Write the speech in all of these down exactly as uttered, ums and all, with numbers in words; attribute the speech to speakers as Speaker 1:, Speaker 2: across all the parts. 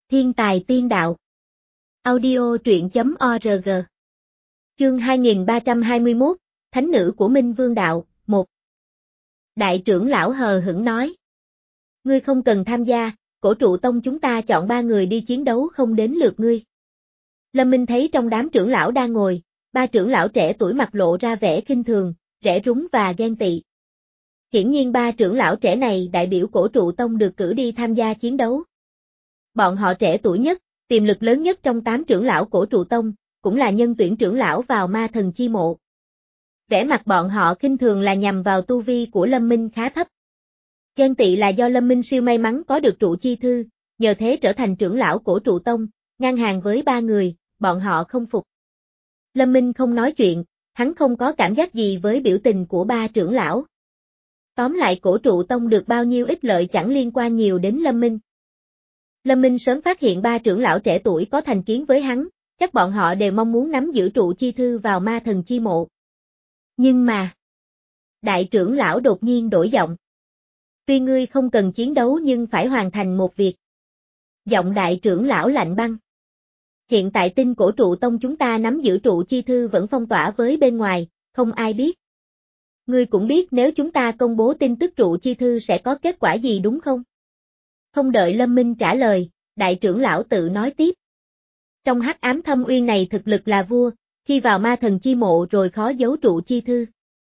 Speaker 1: Thiên tài tiên đạo. Audio truyện chấm org. Chương hai nghìn ba trăm hai mươi mốt, Thánh nữ của Minh Vương đạo, một. Đại trưởng lão hờ hững nói. Ngươi không cần tham gia, cổ trụ tông chúng ta chọn ba người đi chiến đấu không đến lượt ngươi. Lâm Minh thấy trong đám trưởng lão đang ngồi, ba trưởng lão trẻ tuổi mặt lộ ra vẻ khinh thường, rẻ rúng và ghen tị. Hiển nhiên ba trưởng lão trẻ này đại biểu cổ trụ tông được cử đi tham gia chiến đấu. Bọn họ trẻ tuổi nhất, tiềm lực lớn nhất trong tám trưởng lão cổ trụ tông, cũng là nhân tuyển trưởng lão vào ma thần chi mộ. Vẻ mặt bọn họ khinh thường là nhằm vào tu vi của Lâm Minh khá thấp. Ghen tị là do Lâm Minh siêu may mắn có được trụ chi thư, nhờ thế trở thành trưởng lão cổ trụ tông, ngang hàng với ba người, bọn họ không phục. Lâm Minh không nói chuyện, hắn không có cảm giác gì với biểu tình của ba trưởng lão. Tóm lại cổ trụ tông được bao nhiêu ích lợi chẳng liên quan nhiều đến Lâm Minh. Lâm Minh sớm phát hiện ba trưởng lão trẻ tuổi có thành kiến với hắn, chắc bọn họ đều mong muốn nắm giữ trụ chi thư vào ma thần chi mộ. Nhưng mà, đại trưởng lão đột nhiên đổi giọng. Tuy ngươi không cần chiến đấu nhưng phải hoàn thành một việc. Giọng đại trưởng lão lạnh băng. Hiện tại tinh cổ trụ tông chúng ta nắm giữ trụ chi thư vẫn phong tỏa với bên ngoài, không ai biết. Ngươi cũng biết nếu chúng ta công bố tin tức trụ chi thư sẽ có kết quả gì đúng không? Không đợi Lâm Minh trả lời, đại trưởng lão tự nói tiếp. Trong hắc ám thâm uyên này thực lực là vua, khi vào ma thần chi mộ rồi khó giấu trụ chi thư.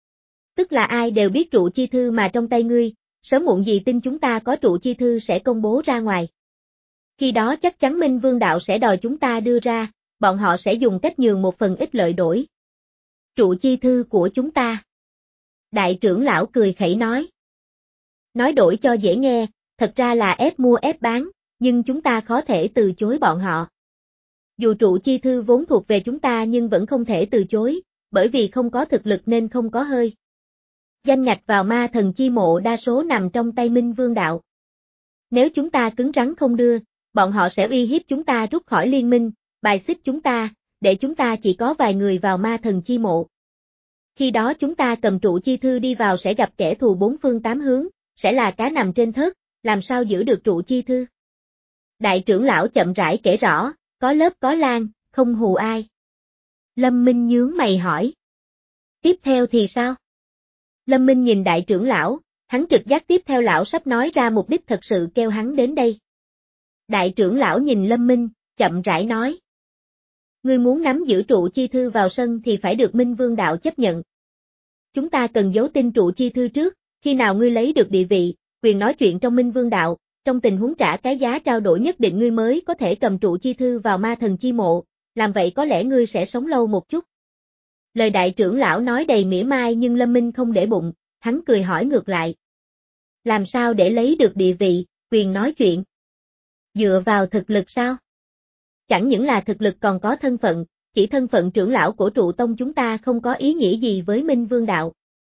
Speaker 1: Tức là ai đều biết trụ chi thư mà trong tay ngươi, sớm muộn gì tin chúng ta có trụ chi thư sẽ công bố ra ngoài. Khi đó chắc chắn Minh Vương đạo sẽ đòi chúng ta đưa ra, bọn họ sẽ dùng cách nhường một phần ích lợi đổi. Trụ chi thư của chúng ta. Đại trưởng lão cười khẩy nói. Nói đổi cho dễ nghe, thật ra là ép mua ép bán, nhưng chúng ta khó thể từ chối bọn họ. Dù trụ chi thư vốn thuộc về chúng ta nhưng vẫn không thể từ chối, bởi vì không có thực lực nên không có hơi. Danh ngạch vào ma thần chi mộ đa số nằm trong tay Minh Vương đạo. Nếu chúng ta cứng rắn không đưa, bọn họ sẽ uy hiếp chúng ta rút khỏi liên minh, bài xích chúng ta, để chúng ta chỉ có vài người vào ma thần chi mộ. Khi đó chúng ta cầm trụ chi thư đi vào sẽ gặp kẻ thù bốn phương tám hướng, sẽ là cá nằm trên thớt, làm sao giữ được trụ chi thư. Đại trưởng lão chậm rãi kể rõ, có lớp có lan, không hù ai. Lâm Minh nhướng mày hỏi. Tiếp theo thì sao? Lâm Minh nhìn đại trưởng lão, hắn trực giác tiếp theo lão sắp nói ra mục đích thật sự kêu hắn đến đây. Đại trưởng lão nhìn Lâm Minh, chậm rãi nói. Ngươi muốn nắm giữ trụ chi thư vào sân thì phải được Minh Vương đạo chấp nhận. Chúng ta cần giấu tin trụ chi thư trước, khi nào ngươi lấy được địa vị, quyền nói chuyện trong Minh Vương đạo, trong tình huống trả cái giá trao đổi nhất định ngươi mới có thể cầm trụ chi thư vào ma thần chi mộ, làm vậy có lẽ ngươi sẽ sống lâu một chút. Lời đại trưởng lão nói đầy mỉa mai nhưng Lâm Minh không để bụng, hắn cười hỏi ngược lại. Làm sao để lấy được địa vị, quyền nói chuyện? Dựa vào thực lực sao? Chẳng những là thực lực còn có thân phận, chỉ thân phận trưởng lão của trụ tông chúng ta không có ý nghĩa gì với Minh Vương đạo.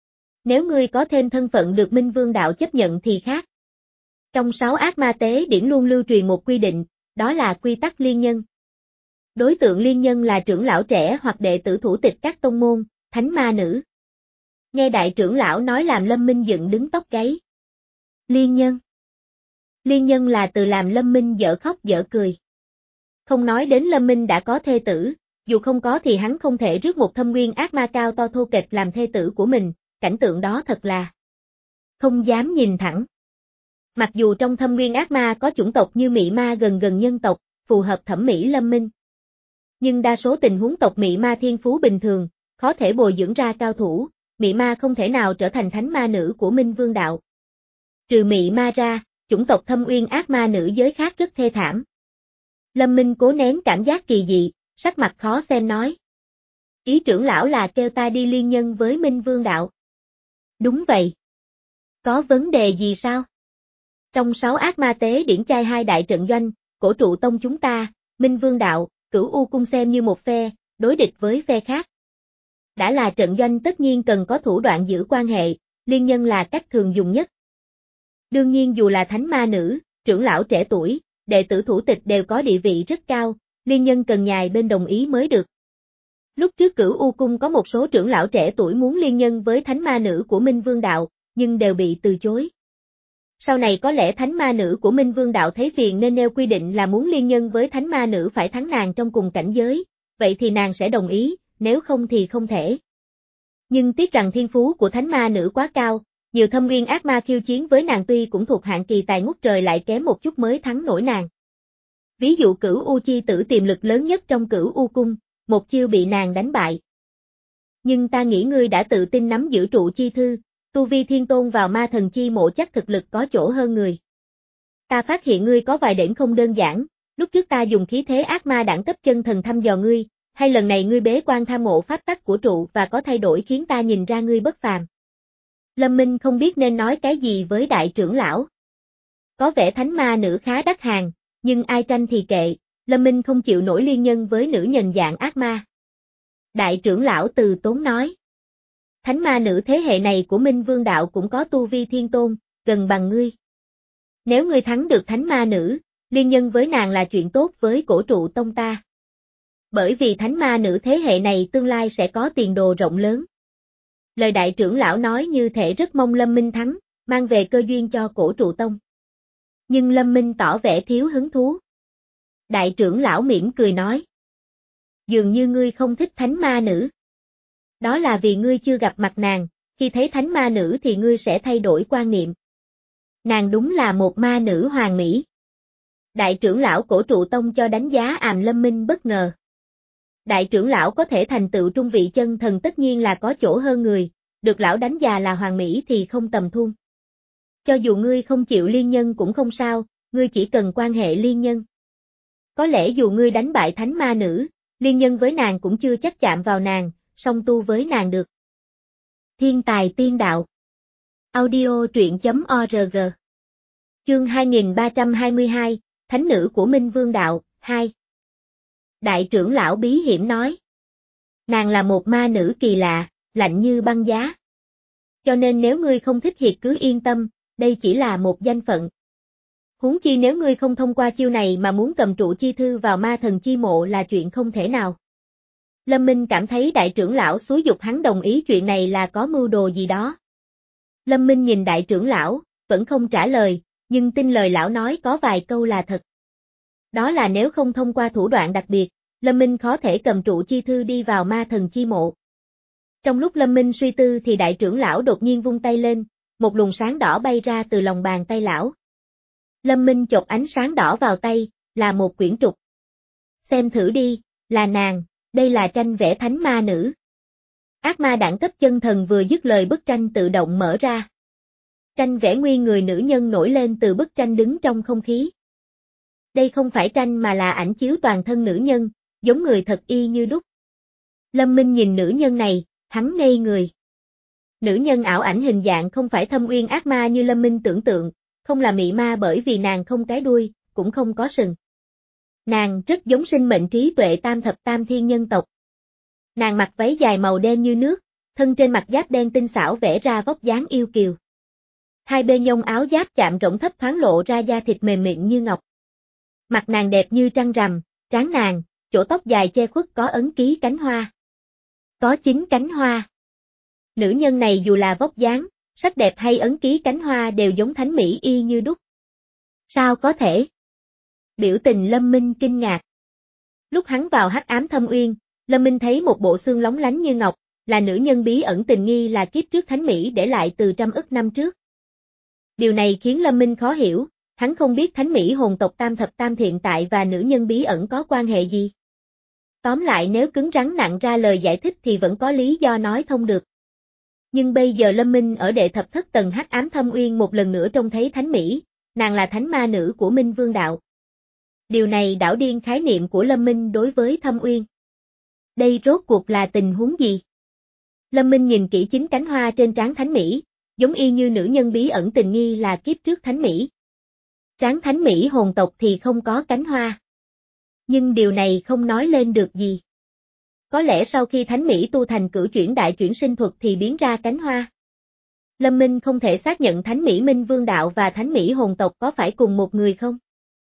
Speaker 1: Nếu ngươi có thêm thân phận được Minh Vương đạo chấp nhận thì khác. Trong sáu ác ma tế điển luôn lưu truyền một quy định, đó là quy tắc liên nhân. Đối tượng liên nhân là trưởng lão trẻ hoặc đệ tử thủ tịch các tông môn, thánh ma nữ. Nghe đại trưởng lão nói làm Lâm Minh dựng đứng tóc gáy. Liên nhân. Liên nhân là từ làm Lâm Minh dở khóc dở cười. Không nói đến Lâm Minh đã có thê tử, dù không có thì hắn không thể rước một thâm nguyên ác ma cao to thô kệch làm thê tử của mình, cảnh tượng đó thật là không dám nhìn thẳng. Mặc dù trong thâm nguyên ác ma có chủng tộc như mị ma gần gần nhân tộc, phù hợp thẩm mỹ Lâm Minh. Nhưng đa số tình huống tộc mị ma thiên phú bình thường, khó thể bồi dưỡng ra cao thủ, mị ma không thể nào trở thành thánh ma nữ của Minh Vương đạo. Trừ mị ma ra, chủng tộc thâm uyên ác ma nữ giới khác rất thê thảm. Lâm Minh cố nén cảm giác kỳ dị, sắc mặt khó xem nói. Ý trưởng lão là kêu ta đi liên nhân với Minh Vương đạo. Đúng vậy. Có vấn đề gì sao? Trong sáu ác ma tế điển trai hai đại trận doanh, cổ trụ tông chúng ta, Minh Vương đạo, Cửu U cung xem như một phe, đối địch với phe khác. Đã là trận doanh tất nhiên cần có thủ đoạn giữ quan hệ, liên nhân là cách thường dùng nhất. Đương nhiên dù là thánh ma nữ, trưởng lão trẻ tuổi, đệ tử thủ tịch đều có địa vị rất cao, liên nhân cần nhài bên đồng ý mới được. Lúc trước Cửu U cung có một số trưởng lão trẻ tuổi muốn liên nhân với thánh ma nữ của Minh Vương đạo, nhưng đều bị từ chối. Sau này có lẽ thánh ma nữ của Minh Vương Đạo thấy phiền nên nêu quy định là muốn liên nhân với thánh ma nữ phải thắng nàng trong cùng cảnh giới, vậy thì nàng sẽ đồng ý, nếu không thì không thể. Nhưng tiếc rằng thiên phú của thánh ma nữ quá cao, nhiều thâm nguyên ác ma khiêu chiến với nàng tuy cũng thuộc hạng kỳ tài ngút trời lại kém một chút mới thắng nổi nàng. Ví dụ Cửu U chi tử tiềm lực lớn nhất trong Cửu U cung, một chiêu bị nàng đánh bại. Nhưng ta nghĩ ngươi đã tự tin nắm giữ trụ chi thư, tu vi thiên tôn vào ma thần chi mộ chắc thực lực có chỗ hơn người. Ta phát hiện ngươi có vài điểm không đơn giản, lúc trước ta dùng khí thế ác ma đẳng cấp chân thần thăm dò ngươi, hay lần này ngươi bế quan tham mộ pháp tắc của trụ và có thay đổi khiến ta nhìn ra ngươi bất phàm. Lâm Minh không biết nên nói cái gì với đại trưởng lão. Có vẻ thánh ma nữ khá đắt hàng, nhưng ai tranh thì kệ, Lâm Minh không chịu nổi liên nhân với nữ nhân dạng ác ma. Đại trưởng lão từ tốn nói. Thánh ma nữ thế hệ này của Minh Vương Đạo cũng có tu vi thiên tôn, gần bằng ngươi. Nếu ngươi thắng được thánh ma nữ, liên nhân với nàng là chuyện tốt với cổ trụ tông ta. Bởi vì thánh ma nữ thế hệ này tương lai sẽ có tiền đồ rộng lớn. Lời đại trưởng lão nói như thể rất mong Lâm Minh thắng, mang về cơ duyên cho cổ trụ tông. Nhưng Lâm Minh tỏ vẻ thiếu hứng thú. Đại trưởng lão mỉm cười nói. Dường như ngươi không thích thánh ma nữ. Đó là vì ngươi chưa gặp mặt nàng, khi thấy thánh ma nữ thì ngươi sẽ thay đổi quan niệm. Nàng đúng là một ma nữ hoàn mỹ. Đại trưởng lão cổ trụ tông cho đánh giá àm Lâm Minh bất ngờ. Đại trưởng lão có thể thành tựu trung vị chân thần tất nhiên là có chỗ hơn người, được lão đánh già là hoàn mỹ thì không tầm thường. Cho dù ngươi không chịu liên nhân cũng không sao, ngươi chỉ cần quan hệ liên nhân. Có lẽ dù ngươi đánh bại thánh ma nữ, liên nhân với nàng cũng chưa chắc chạm vào nàng, song tu với nàng được. Thiên tài tiên đạo. Audio truyện chấm org. Chương hai nghìn ba trăm hai mươi hai, Thánh nữ của Minh Vương Đạo, hai. Đại trưởng lão bí hiểm nói. Nàng là một ma nữ kỳ lạ, lạnh như băng giá. Cho nên nếu ngươi không thích Hiệt cứ yên tâm, đây chỉ là một danh phận. Huống chi nếu ngươi không thông qua chiêu này mà muốn cầm trụ chi thư vào ma thần chi mộ là chuyện không thể nào. Lâm Minh cảm thấy đại trưởng lão xúi giục hắn đồng ý chuyện này là có mưu đồ gì đó. Lâm Minh nhìn đại trưởng lão, vẫn không trả lời, nhưng tin lời lão nói có vài câu là thật. Đó là nếu không thông qua thủ đoạn đặc biệt, Lâm Minh khó thể cầm trụ chi thư đi vào ma thần chi mộ. Trong lúc Lâm Minh suy tư thì đại trưởng lão đột nhiên vung tay lên, một luồng sáng đỏ bay ra từ lòng bàn tay lão. Lâm Minh chộp ánh sáng đỏ vào tay, là một quyển trục. Xem thử đi, là nàng, đây là tranh vẽ thánh ma nữ. Ác ma đẳng cấp chân thần vừa dứt lời bức tranh tự động mở ra. Tranh vẽ nguyên người nữ nhân nổi lên từ bức tranh đứng trong không khí. Đây không phải tranh mà là ảnh chiếu toàn thân nữ nhân, giống người thật y như đúc. Lâm Minh nhìn nữ nhân này, hắn ngây người. Nữ nhân ảo ảnh hình dạng không phải thâm uyên ác ma như Lâm Minh tưởng tượng, không là mị ma bởi vì nàng không cái đuôi, cũng không có sừng. Nàng rất giống sinh mệnh trí tuệ tam thập tam thiên nhân tộc. Nàng mặc váy dài màu đen như nước, thân trên mặt giáp đen tinh xảo vẽ ra vóc dáng yêu kiều. Hai bên nhông áo giáp chạm rỗng thấp thoáng lộ ra da thịt mềm mịn như ngọc. Mặt nàng đẹp như trăng rằm, trán nàng, chỗ tóc dài che khuất có ấn ký cánh hoa. Có chín cánh hoa. Nữ nhân này dù là vóc dáng, sắc đẹp hay ấn ký cánh hoa đều giống thánh mỹ y như đúc. Sao có thể? Biểu tình Lâm Minh kinh ngạc. Lúc hắn vào hắc ám thâm uyên, Lâm Minh thấy một bộ xương lóng lánh như ngọc, là nữ nhân bí ẩn tình nghi là kiếp trước thánh mỹ để lại từ trăm ức năm trước. Điều này khiến Lâm Minh khó hiểu, hắn không biết thánh mỹ hồn tộc tam thập tam hiện tại và nữ nhân bí ẩn có quan hệ gì. Tóm lại nếu cứng rắn nặng ra lời giải thích thì vẫn có lý do nói thông được. Nhưng bây giờ Lâm Minh ở đệ thập thất tầng hắc ám thâm uyên một lần nữa trông thấy thánh mỹ, nàng là thánh ma nữ của Minh Vương Đạo. Điều này đảo điên khái niệm của Lâm Minh đối với thâm uyên. Đây rốt cuộc là tình huống gì? Lâm Minh nhìn kỹ chín cánh hoa trên trán thánh mỹ, giống y như nữ nhân bí ẩn tình nghi là kiếp trước thánh mỹ. Trán thánh mỹ hồn tộc thì không có cánh hoa. Nhưng điều này không nói lên được gì. Có lẽ sau khi thánh mỹ tu thành cửu chuyển đại chuyển sinh thuật thì biến ra cánh hoa. Lâm Minh không thể xác nhận thánh mỹ Minh Vương Đạo và thánh mỹ hồn tộc có phải cùng một người không?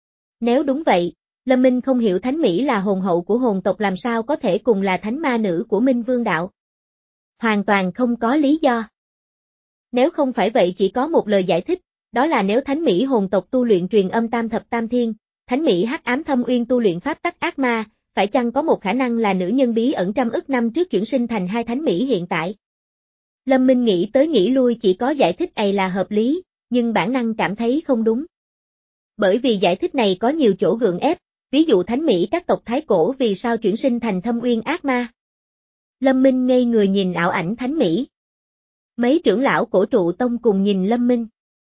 Speaker 1: Nếu đúng vậy, Lâm Minh không hiểu thánh mỹ là hồn hậu của hồn tộc làm sao có thể cùng là thánh ma nữ của Minh Vương Đạo. Hoàn toàn không có lý do. Nếu không phải vậy chỉ có một lời giải thích, đó là nếu Thánh Mỹ hồn tộc tu luyện truyền âm tam thập tam thiên, Thánh Mỹ hắc ám thâm uyên tu luyện pháp tắc ác ma, phải chăng có một khả năng là nữ nhân bí ẩn trăm ức năm trước chuyển sinh thành hai Thánh Mỹ hiện tại? Lâm Minh nghĩ tới nghĩ lui chỉ có giải thích này là hợp lý, nhưng bản năng cảm thấy không đúng. Bởi vì giải thích này có nhiều chỗ gượng ép, ví dụ Thánh Mỹ các tộc Thái Cổ vì sao chuyển sinh thành thâm uyên ác ma. Lâm Minh ngây người nhìn ảo ảnh Thánh Mỹ. Mấy trưởng lão cổ trụ tông cùng nhìn Lâm Minh.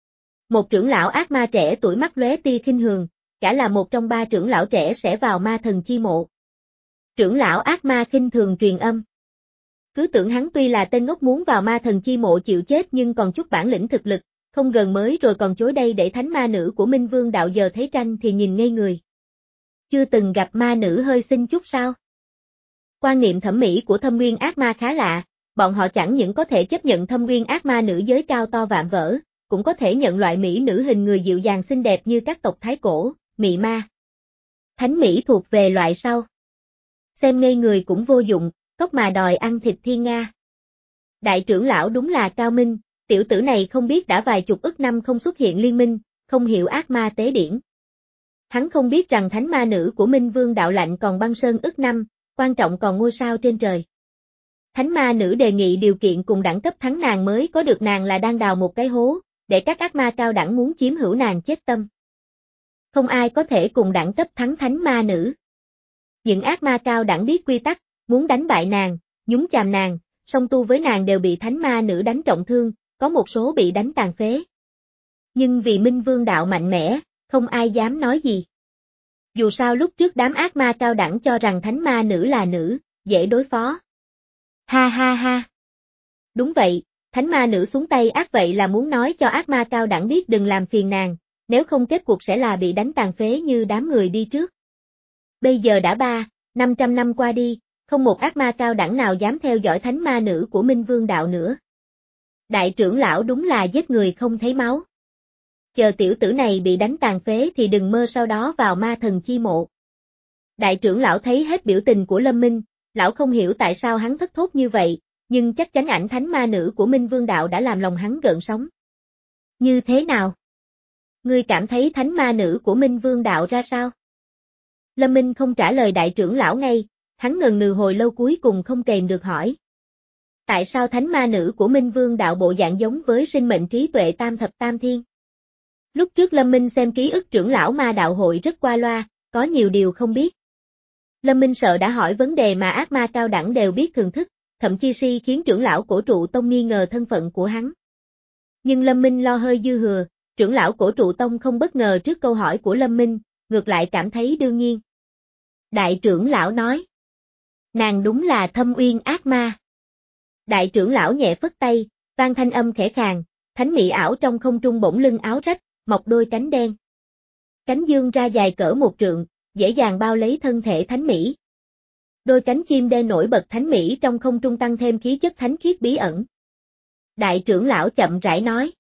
Speaker 1: Một trưởng lão ác ma trẻ tuổi mắt lóe tia khinh thường, cả là một trong ba trưởng lão trẻ sẽ vào ma thần chi mộ. Trưởng lão ác ma khinh thường truyền âm. Cứ tưởng hắn tuy là tên ngốc muốn vào ma thần chi mộ chịu chết nhưng còn chút bản lĩnh thực lực, không gần mới rồi còn chối đây để thánh ma nữ của Minh Vương đạo giờ thấy tranh thì nhìn ngây người. Chưa từng gặp ma nữ hơi xinh chút sao? Quan niệm thẩm mỹ của thâm nguyên ác ma khá lạ, bọn họ chẳng những có thể chấp nhận thâm nguyên ác ma nữ giới cao to vạm vỡ, cũng có thể nhận loại mỹ nữ hình người dịu dàng xinh đẹp như các tộc Thái Cổ, Mị Ma. Thánh Mỹ thuộc về loại sau. Xem ngây người cũng vô dụng, cóc mà đòi ăn thịt thiên nga. Đại trưởng lão đúng là cao minh, tiểu tử này không biết đã vài chục ức năm không xuất hiện liên minh, không hiểu ác ma tế điển. Hắn không biết rằng thánh ma nữ của Minh Vương đạo lạnh còn băng sơn ức năm, quan trọng còn ngôi sao trên trời. Thánh ma nữ đề nghị điều kiện cùng đẳng cấp thắng nàng mới có được nàng là đang đào một cái hố, để các ác ma cao đẳng muốn chiếm hữu nàng chết tâm. Không ai có thể cùng đẳng cấp thắng thánh ma nữ. Những ác ma cao đẳng biết quy tắc, muốn đánh bại nàng, nhúng chàm nàng, song tu với nàng đều bị thánh ma nữ đánh trọng thương, có một số bị đánh tàn phế. Nhưng vì Minh Vương đạo mạnh mẽ, không ai dám nói gì. Dù sao lúc trước đám ác ma cao đẳng cho rằng thánh ma nữ là nữ, dễ đối phó. Ha ha ha. Đúng vậy, thánh ma nữ xuống tay ác vậy là muốn nói cho ác ma cao đẳng biết đừng làm phiền nàng, nếu không kết cuộc sẽ là bị đánh tàn phế như đám người đi trước. Bây giờ đã ba, năm trăm năm qua đi, không một ác ma cao đẳng nào dám theo dõi thánh ma nữ của Minh Vương đạo nữa. Đại trưởng lão đúng là giết người không thấy máu. Chờ tiểu tử này bị đánh tàn phế thì đừng mơ sau đó vào ma thần chi mộ. Đại trưởng lão thấy hết biểu tình của Lâm Minh, lão không hiểu tại sao hắn thất thốt như vậy, nhưng chắc chắn ảnh thánh ma nữ của Minh Vương đạo đã làm lòng hắn gợn sóng. Như thế nào? Ngươi cảm thấy thánh ma nữ của Minh Vương đạo ra sao? Lâm Minh không trả lời đại trưởng lão ngay, hắn ngần ngừ hồi lâu cuối cùng không kềm được hỏi. Tại sao thánh ma nữ của Minh Vương đạo bộ dạng giống với sinh mệnh trí tuệ tam thập tam thiên? Lúc trước Lâm Minh xem ký ức trưởng lão ma đạo hội rất qua loa, có nhiều điều không biết. Lâm Minh sợ đã hỏi vấn đề mà ác ma cao đẳng đều biết thường thức, thậm chí si khiến trưởng lão cổ trụ tông nghi ngờ thân phận của hắn. Nhưng Lâm Minh lo hơi dư thừa, trưởng lão cổ trụ tông không bất ngờ trước câu hỏi của Lâm Minh, ngược lại cảm thấy đương nhiên. Đại trưởng lão nói. Nàng đúng là thâm uyên ác ma. Đại trưởng lão nhẹ phất tay, vang thanh âm khẽ khàng, thánh mỹ ảo trong không trung bỗng lưng áo rách, mọc đôi cánh đen. Cánh dương ra dài cỡ một trượng, dễ dàng bao lấy thân thể thánh mỹ. Đôi cánh chim đen nổi bật thánh mỹ trong không trung tăng thêm khí chất thánh khiết bí ẩn. Đại trưởng lão chậm rãi nói.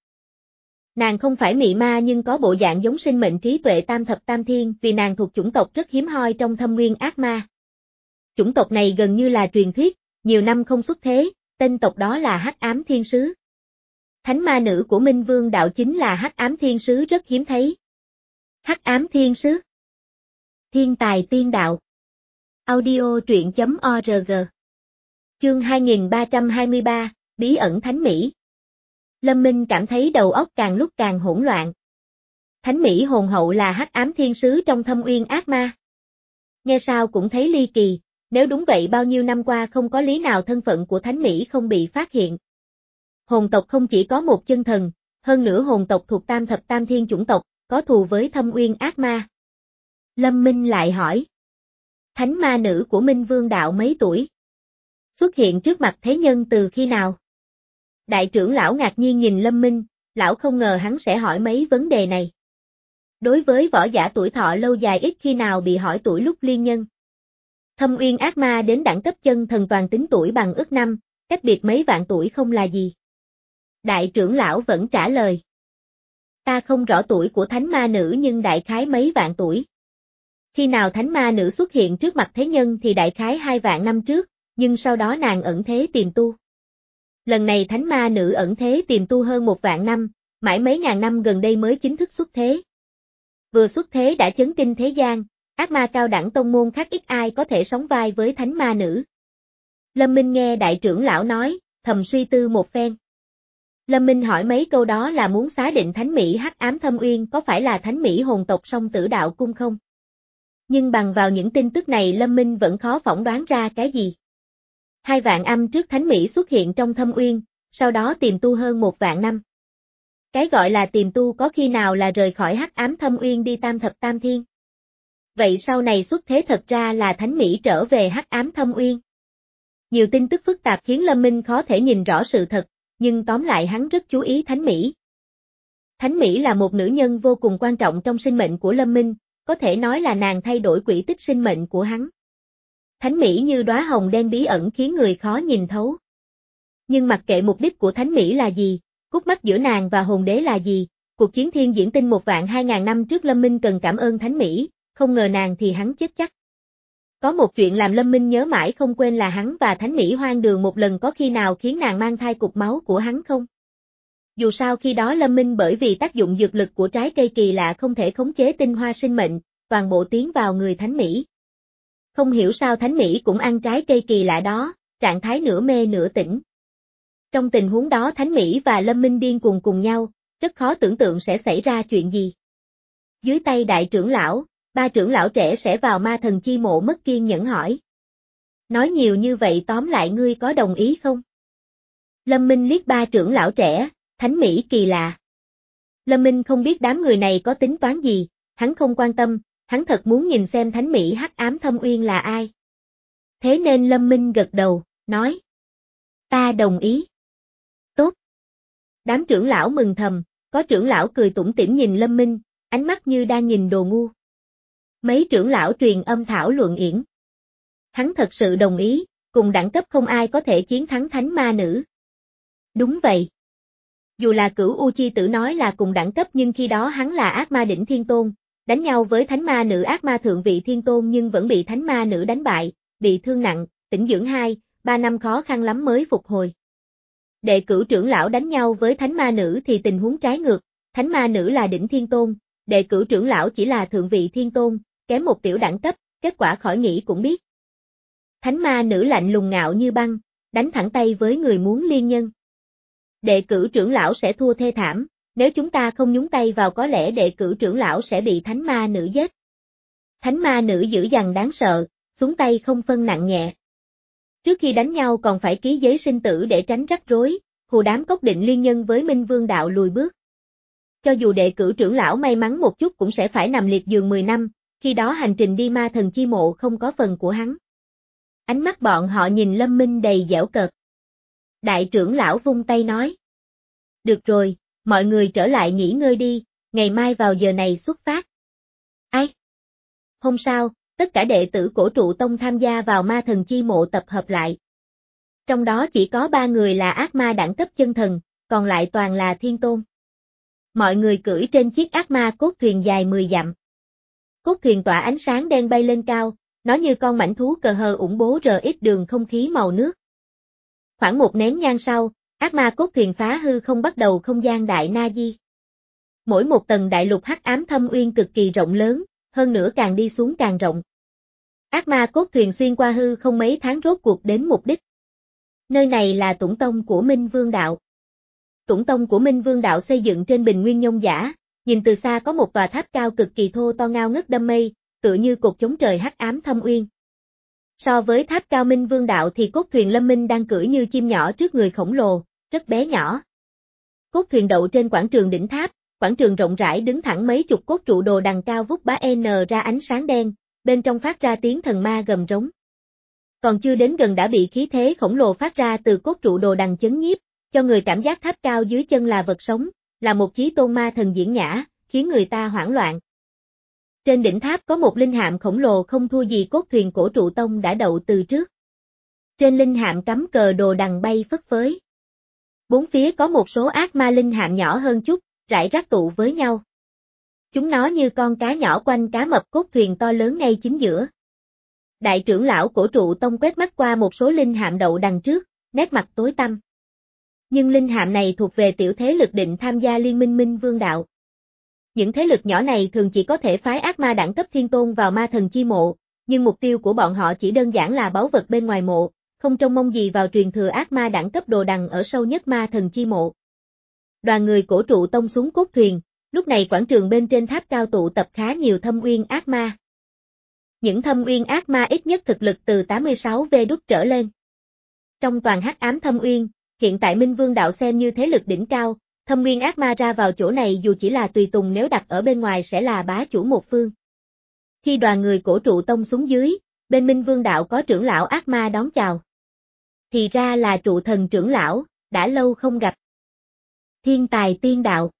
Speaker 1: Nàng không phải mị ma nhưng có bộ dạng giống sinh mệnh trí tuệ tam thập tam thiên vì nàng thuộc chủng tộc rất hiếm hoi trong thâm nguyên ác ma. Chủng tộc này gần như là truyền thuyết, nhiều năm không xuất thế, tên tộc đó là Hắc Ám Thiên Sứ. Thánh ma nữ của Minh Vương đạo chính là Hắc Ám Thiên Sứ rất hiếm thấy. Hắc Ám Thiên Sứ. Thiên tài tiên đạo. Audio truyện chấm org. Chương hai nghìn ba trăm hai mươi ba, Bí ẩn Thánh Mỹ. Lâm Minh cảm thấy đầu óc càng lúc càng hỗn loạn. Thánh Mỹ hồn hậu là Hắc Ám Thiên Sứ trong thâm uyên ác ma. Nghe sao cũng thấy ly kỳ, nếu đúng vậy bao nhiêu năm qua không có lý nào thân phận của Thánh Mỹ không bị phát hiện. Hồn tộc không chỉ có một chân thần, hơn nữa hồn tộc thuộc tam thập tam thiên chủng tộc, có thù với thâm uyên ác ma. Lâm Minh lại hỏi. Thánh ma nữ của Minh Vương đạo mấy tuổi? Xuất hiện trước mặt thế nhân từ khi nào? Đại trưởng lão ngạc nhiên nhìn Lâm Minh, lão không ngờ hắn sẽ hỏi mấy vấn đề này. Đối với võ giả tuổi thọ lâu dài ít khi nào bị hỏi tuổi lúc liên nhân. Thâm uyên ác ma đến đẳng cấp chân thần toàn tính tuổi bằng ức năm, cách biệt mấy vạn tuổi không là gì. Đại trưởng lão vẫn trả lời. Ta không rõ tuổi của thánh ma nữ nhưng đại khái mấy vạn tuổi. Khi nào thánh ma nữ xuất hiện trước mặt thế nhân thì đại khái hai vạn năm trước, nhưng sau đó nàng ẩn thế tìm tu. Lần này thánh ma nữ ẩn thế tìm tu hơn một vạn năm, mãi mấy ngàn năm gần đây mới chính thức xuất thế. Vừa xuất thế đã chấn kinh thế gian, ác ma cao đẳng tông môn khác ít ai có thể sóng vai với thánh ma nữ. Lâm Minh nghe đại trưởng lão nói, thầm suy tư một phen. Lâm Minh hỏi mấy câu đó là muốn xá định thánh Mỹ Hắc Ám Thâm Uyên có phải là thánh Mỹ hồn tộc song tử đạo cung không? Nhưng bằng vào những tin tức này Lâm Minh vẫn khó phỏng đoán ra cái gì. Hai vạn âm trước thánh Mỹ xuất hiện trong thâm uyên, sau đó tiềm tu hơn một vạn năm. Cái gọi là tiềm tu có khi nào là rời khỏi Hắc Ám Thâm Uyên đi tam thập tam thiên? Vậy sau này xuất thế thật ra là thánh Mỹ trở về Hắc Ám Thâm Uyên. Nhiều tin tức phức tạp khiến Lâm Minh khó thể nhìn rõ sự thật, nhưng tóm lại hắn rất chú ý thánh Mỹ. Thánh Mỹ là một nữ nhân vô cùng quan trọng trong sinh mệnh của Lâm Minh, có thể nói là nàng thay đổi quỹ tích sinh mệnh của hắn. Thánh Mỹ như đóa hồng đen bí ẩn khiến người khó nhìn thấu. Nhưng mặc kệ mục đích của Thánh Mỹ là gì, khúc mắc giữa nàng và hồn đế là gì, cuộc chiến thiên diễn tinh một vạn hai ngàn năm trước Lâm Minh cần cảm ơn Thánh Mỹ, không ngờ nàng thì hắn chết chắc. Có một chuyện làm Lâm Minh nhớ mãi không quên là hắn và Thánh Mỹ hoang đường một lần có khi nào khiến nàng mang thai cục máu của hắn không? Dù sao khi đó Lâm Minh bởi vì tác dụng dược lực của trái cây kỳ lạ không thể khống chế tinh hoa sinh mệnh, toàn bộ tiến vào người Thánh Mỹ. Không hiểu sao Thánh Mỹ cũng ăn trái cây kỳ lạ đó, trạng thái nửa mê nửa tỉnh. Trong tình huống đó Thánh Mỹ và Lâm Minh điên cuồng cùng nhau, rất khó tưởng tượng sẽ xảy ra chuyện gì. Dưới tay đại trưởng lão, ba trưởng lão trẻ sẽ vào ma thần chi mộ mất kiên nhẫn hỏi. Nói nhiều như vậy tóm lại ngươi có đồng ý không? Lâm Minh liếc ba trưởng lão trẻ, Thánh Mỹ kỳ lạ. Lâm Minh không biết đám người này có tính toán gì, hắn không quan tâm, hắn thật muốn nhìn xem Thánh Mỹ Hắc Ám Thâm Uyên là ai. Thế nên Lâm Minh gật đầu, nói. Ta đồng ý. Tốt. Đám trưởng lão mừng thầm, có trưởng lão cười tủm tỉm nhìn Lâm Minh, ánh mắt như đang nhìn đồ ngu. Mấy trưởng lão truyền âm thảo luận yển. Hắn thật sự đồng ý, cùng đẳng cấp không ai có thể chiến thắng thánh ma nữ. Đúng vậy. Dù là Cửu U Chi Tử nói là cùng đẳng cấp nhưng khi đó hắn là ác ma đỉnh thiên tôn, đánh nhau với thánh ma nữ ác ma thượng vị thiên tôn nhưng vẫn bị thánh ma nữ đánh bại, bị thương nặng, tĩnh dưỡng hai, ba năm khó khăn lắm mới phục hồi. Đệ cửu trưởng lão đánh nhau với thánh ma nữ thì tình huống trái ngược, thánh ma nữ là đỉnh thiên tôn, đệ cửu trưởng lão chỉ là thượng vị thiên tôn, kém một tiểu đẳng cấp, kết quả khỏi nghĩ cũng biết. Thánh ma nữ lạnh lùng ngạo như băng, đánh thẳng tay với người muốn liên nhân. Đệ cửu trưởng lão sẽ thua thê thảm, nếu chúng ta không nhúng tay vào có lẽ đệ cửu trưởng lão sẽ bị thánh ma nữ giết. Thánh ma nữ dữ dằn đáng sợ, xuống tay không phân nặng nhẹ. Trước khi đánh nhau còn phải ký giấy sinh tử để tránh rắc rối, hù đám cốc định liên nhân với Minh Vương đạo lùi bước. Cho dù đệ cửu trưởng lão may mắn một chút cũng sẽ phải nằm liệt giường mười năm, khi đó hành trình đi ma thần chi mộ không có phần của hắn. Ánh mắt bọn họ nhìn Lâm Minh đầy giễu cợt. Đại trưởng lão vung tay nói. Được rồi, mọi người trở lại nghỉ ngơi đi, ngày mai vào giờ này xuất phát. Ai? Hôm sau, tất cả đệ tử cổ trụ tông tham gia vào ma thần chi mộ tập hợp lại. Trong đó chỉ có ba người là ác ma đẳng cấp chân thần, còn lại toàn là thiên tôn. Mọi người cưỡi trên chiếc ác ma cốt thuyền dài mười dặm. Cốt thuyền tỏa ánh sáng đen bay lên cao, nó như con mãnh thú cờ hờ ủng bố rờ ít đường không khí màu nước. Khoảng một nén nhang sau, ác ma cốt thuyền phá hư không bắt đầu không gian đại na di. Mỗi một tầng đại lục hắc ám thâm uyên cực kỳ rộng lớn, hơn nữa càng đi xuống càng rộng. Ác ma cốt thuyền xuyên qua hư không mấy tháng rốt cuộc đến mục đích. Nơi này là Tủng Tông của Minh Vương Đạo. Tủng Tông của Minh Vương Đạo xây dựng trên bình nguyên nhông dã, nhìn từ xa có một tòa tháp cao cực kỳ thô to ngao ngất đâm mây, tựa như cột chống trời hắc ám thâm uyên. So với tháp cao Minh Vương Đạo thì cốt thuyền Lâm Minh đang cưỡi như chim nhỏ trước người khổng lồ, rất bé nhỏ. Cốt thuyền đậu trên quảng trường đỉnh tháp, quảng trường rộng rãi đứng thẳng mấy chục cốt trụ đồ đằng cao vút bá n ra ánh sáng đen, bên trong phát ra tiếng thần ma gầm rống. Còn chưa đến gần đã bị khí thế khổng lồ phát ra từ cốt trụ đồ đằng chấn nhiếp, cho người cảm giác tháp cao dưới chân là vật sống, là một chí tôn ma thần diễn nhã, khiến người ta hoảng loạn. Trên đỉnh tháp có một linh hạm khổng lồ không thua gì cốt thuyền cổ trụ tông đã đậu từ trước. Trên linh hạm cắm cờ đồ đằng bay phất phới. Bốn phía có một số ác ma linh hạm nhỏ hơn chút, rải rác tụ với nhau. Chúng nó như con cá nhỏ quanh cá mập cốt thuyền to lớn ngay chính giữa. Đại trưởng lão cổ trụ tông quét mắt qua một số linh hạm đậu đằng trước, nét mặt tối tăm. Nhưng linh hạm này thuộc về tiểu thế lực định tham gia liên minh Minh Vương Đạo. Những thế lực nhỏ này thường chỉ có thể phái ác ma đẳng cấp thiên tôn vào ma thần chi mộ, nhưng mục tiêu của bọn họ chỉ đơn giản là báu vật bên ngoài mộ, không trông mong gì vào truyền thừa ác ma đẳng cấp đồ đằng ở sâu nhất ma thần chi mộ. Đoàn người cổ trụ tông xuống cốt thuyền, lúc này quảng trường bên trên tháp cao tụ tập khá nhiều thâm uyên ác ma. Những thâm uyên ác ma ít nhất thực lực từ tám mươi sáu vê đúc trở lên. Trong toàn hắc ám thâm uyên, hiện tại Minh Vương Đạo xem như thế lực đỉnh cao, thâm uyên ác ma ra vào chỗ này dù chỉ là tùy tùng nếu đặt ở bên ngoài sẽ là bá chủ một phương. Khi đoàn người cổ trụ tông xuống dưới, bên Minh Vương Đạo có trưởng lão ác ma đón chào. Thì ra là trụ thần trưởng lão, đã lâu không gặp. Thiên tài tiên đạo.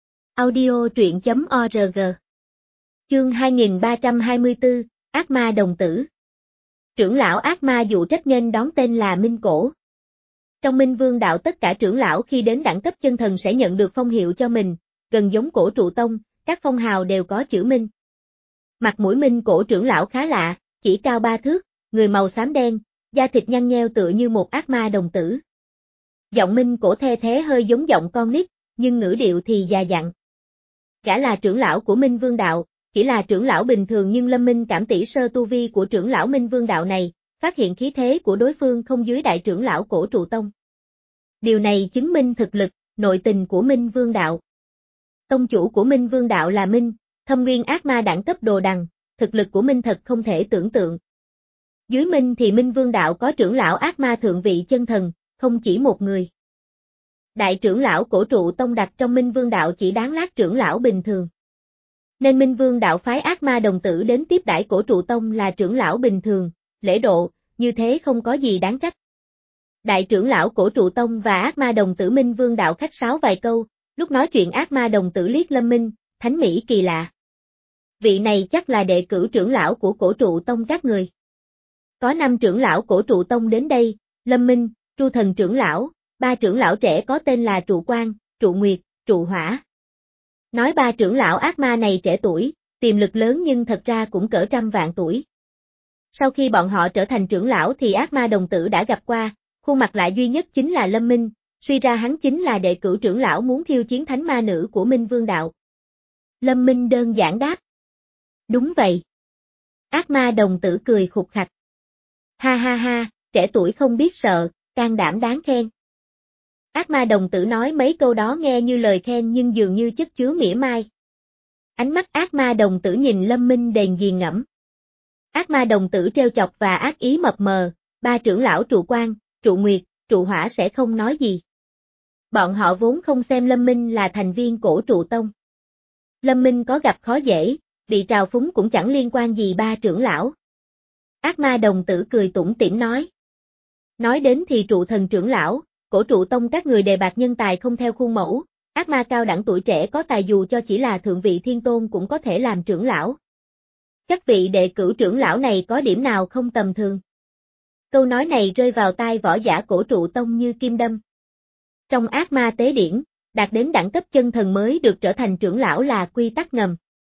Speaker 1: Audio truyện chấm org. Chương hai nghìn ba trăm hai mươi tư, Ác ma đồng tử. Trưởng lão ác ma dụ trách nghênh đón tên là Minh Cổ. Trong Minh Vương Đạo tất cả trưởng lão khi đến đẳng cấp chân thần sẽ nhận được phong hiệu cho mình, gần giống cổ trụ tông, các phong hào đều có chữ Minh. Mặt mũi Minh Cổ trưởng lão khá lạ, chỉ cao ba thước, người màu xám đen, da thịt nhăn nheo tựa như một ác ma đồng tử. Giọng Minh Cổ the thế hơi giống giọng con nít, nhưng ngữ điệu thì già dặn. Gã là trưởng lão của Minh Vương Đạo, chỉ là trưởng lão bình thường nhưng Lâm Minh cảm tỷ sơ tu vi của trưởng lão Minh Vương Đạo này, phát hiện khí thế của đối phương không dưới đại trưởng lão cổ trụ tông. Điều này chứng minh thực lực, nội tình của Minh Vương Đạo. Tông chủ của Minh Vương Đạo là Minh, thâm nguyên ác ma đẳng cấp đồ đằng, thực lực của Minh thật không thể tưởng tượng. Dưới Minh thì Minh Vương Đạo có trưởng lão ác ma thượng vị chân thần, không chỉ một người. Đại trưởng lão cổ trụ tông đặt trong Minh Vương Đạo chỉ đáng lát trưởng lão bình thường. Nên Minh Vương Đạo phái ác ma đồng tử đến tiếp đãi cổ trụ tông là trưởng lão bình thường, lễ độ, như thế không có gì đáng trách. Đại trưởng lão cổ trụ tông và ác ma đồng tử Minh Vương Đạo khách sáo vài câu, lúc nói chuyện ác ma đồng tử liếc Lâm Minh, thánh mỹ kỳ lạ. Vị này chắc là đệ cửu trưởng lão của cổ trụ tông các người. Có năm trưởng lão cổ trụ tông đến đây, Lâm Minh, Tru Thần trưởng lão, ba trưởng lão trẻ có tên là Trụ Quang, Trụ Nguyệt, Trụ Hỏa. Nói ba trưởng lão ác ma này trẻ tuổi, tiềm lực lớn nhưng thật ra cũng cỡ trăm vạn tuổi. Sau khi bọn họ trở thành trưởng lão thì ác ma đồng tử đã gặp qua, khuôn mặt lại duy nhất chính là Lâm Minh, suy ra hắn chính là đệ cửu trưởng lão muốn khiêu chiến thánh ma nữ của Minh Vương Đạo. Lâm Minh đơn giản đáp. Đúng vậy. Ác ma đồng tử cười khục khạch. Ha ha ha, trẻ tuổi không biết sợ, can đảm đáng khen. Ác ma đồng tử nói mấy câu đó nghe như lời khen nhưng dường như chất chứa mỉa mai. Ánh mắt ác ma đồng tử nhìn Lâm Minh đền nghiền ngẫm. Ác ma đồng tử trêu chọc và ác ý mập mờ, ba trưởng lão Trụ Quang, Trụ Nguyệt, Trụ Hỏa sẽ không nói gì. Bọn họ vốn không xem Lâm Minh là thành viên cổ trụ tông. Lâm Minh có gặp khó dễ, bị trào phúng cũng chẳng liên quan gì ba trưởng lão. Ác ma đồng tử cười tủm tỉm nói. Nói đến thì trụ thần trưởng lão, cổ trụ tông các người đề bạt nhân tài không theo khuôn mẫu, ác ma cao đẳng tuổi trẻ có tài dù cho chỉ là thượng vị thiên tôn cũng có thể làm trưởng lão. Các vị đệ cửu trưởng lão này có điểm nào không tầm thường? Câu nói này rơi vào tai võ giả cổ trụ tông như kim đâm. Trong ác ma tế điển, đạt đến đẳng cấp chân thần mới được trở thành trưởng lão là quy tắc ngầm.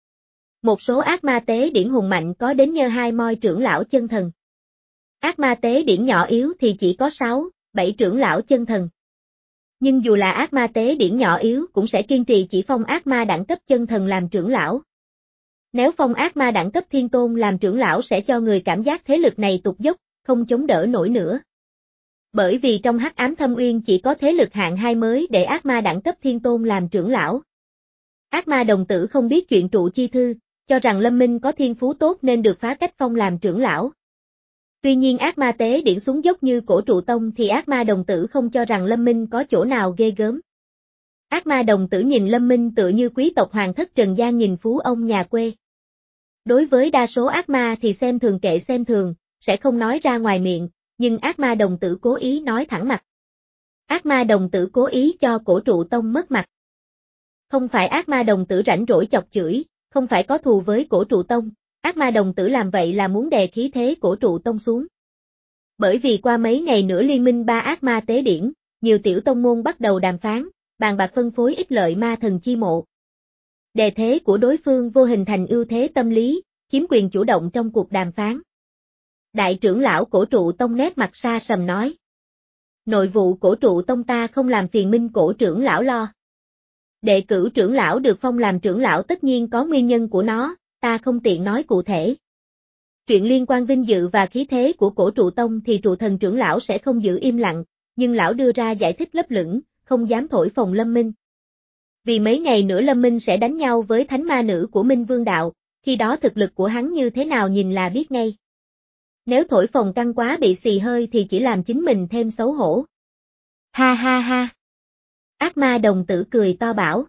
Speaker 1: Một số ác ma tế điển hùng mạnh có đến nhơ hai moi trưởng lão chân thần. Ác ma tế điển nhỏ yếu thì chỉ có sáu, bảy trưởng lão chân thần. Nhưng dù là ác ma tế điển nhỏ yếu cũng sẽ kiên trì chỉ phong ác ma đẳng cấp chân thần làm trưởng lão. Nếu phong ác ma đẳng cấp thiên tôn làm trưởng lão sẽ cho người cảm giác thế lực này tụt dốc, không chống đỡ nổi nữa. Bởi vì trong hắc ám thâm uyên chỉ có thế lực hạng hai mới để ác ma đẳng cấp thiên tôn làm trưởng lão. Ác ma đồng tử không biết chuyện trụ chi thư, cho rằng Lâm Minh có thiên phú tốt nên được phá cách phong làm trưởng lão. Tuy nhiên ác ma tế điển xuống dốc như cổ trụ tông thì ác ma đồng tử không cho rằng Lâm Minh có chỗ nào ghê gớm. Ác ma đồng tử nhìn Lâm Minh tựa như quý tộc hoàng thất Trần gian nhìn phú ông nhà quê. Đối với đa số ác ma thì xem thường kệ xem thường, sẽ không nói ra ngoài miệng, nhưng ác ma đồng tử cố ý nói thẳng mặt. Ác ma đồng tử cố ý cho cổ trụ tông mất mặt. Không phải ác ma đồng tử rảnh rỗi chọc chửi, không phải có thù với cổ trụ tông, ác ma đồng tử làm vậy là muốn đè khí thế cổ trụ tông xuống. Bởi vì qua mấy ngày nữa liên minh ba ác ma tế điển, nhiều tiểu tông môn bắt đầu đàm phán, bàn bạc phân phối ích lợi ma thần chi mộ. Đề thế của đối phương vô hình thành ưu thế tâm lý, chiếm quyền chủ động trong cuộc đàm phán. Đại trưởng lão cổ trụ tông nét mặt xa sầm nói. Nội vụ cổ trụ tông ta không làm phiền Minh cổ trưởng lão lo. Đệ cửu trưởng lão được phong làm trưởng lão tất nhiên có nguyên nhân của nó, ta không tiện nói cụ thể. Chuyện liên quan vinh dự và khí thế của cổ trụ tông thì trụ thần trưởng lão sẽ không giữ im lặng, nhưng lão đưa ra giải thích lấp lửng, không dám thổi phồng Lâm Minh. Vì mấy ngày nữa Lâm Minh sẽ đánh nhau với thánh ma nữ của Minh Vương Đạo, khi đó thực lực của hắn như thế nào nhìn là biết ngay. Nếu thổi phồng căng quá bị xì hơi thì chỉ làm chính mình thêm xấu hổ. Ha ha ha. Ác ma đồng tử cười to bảo.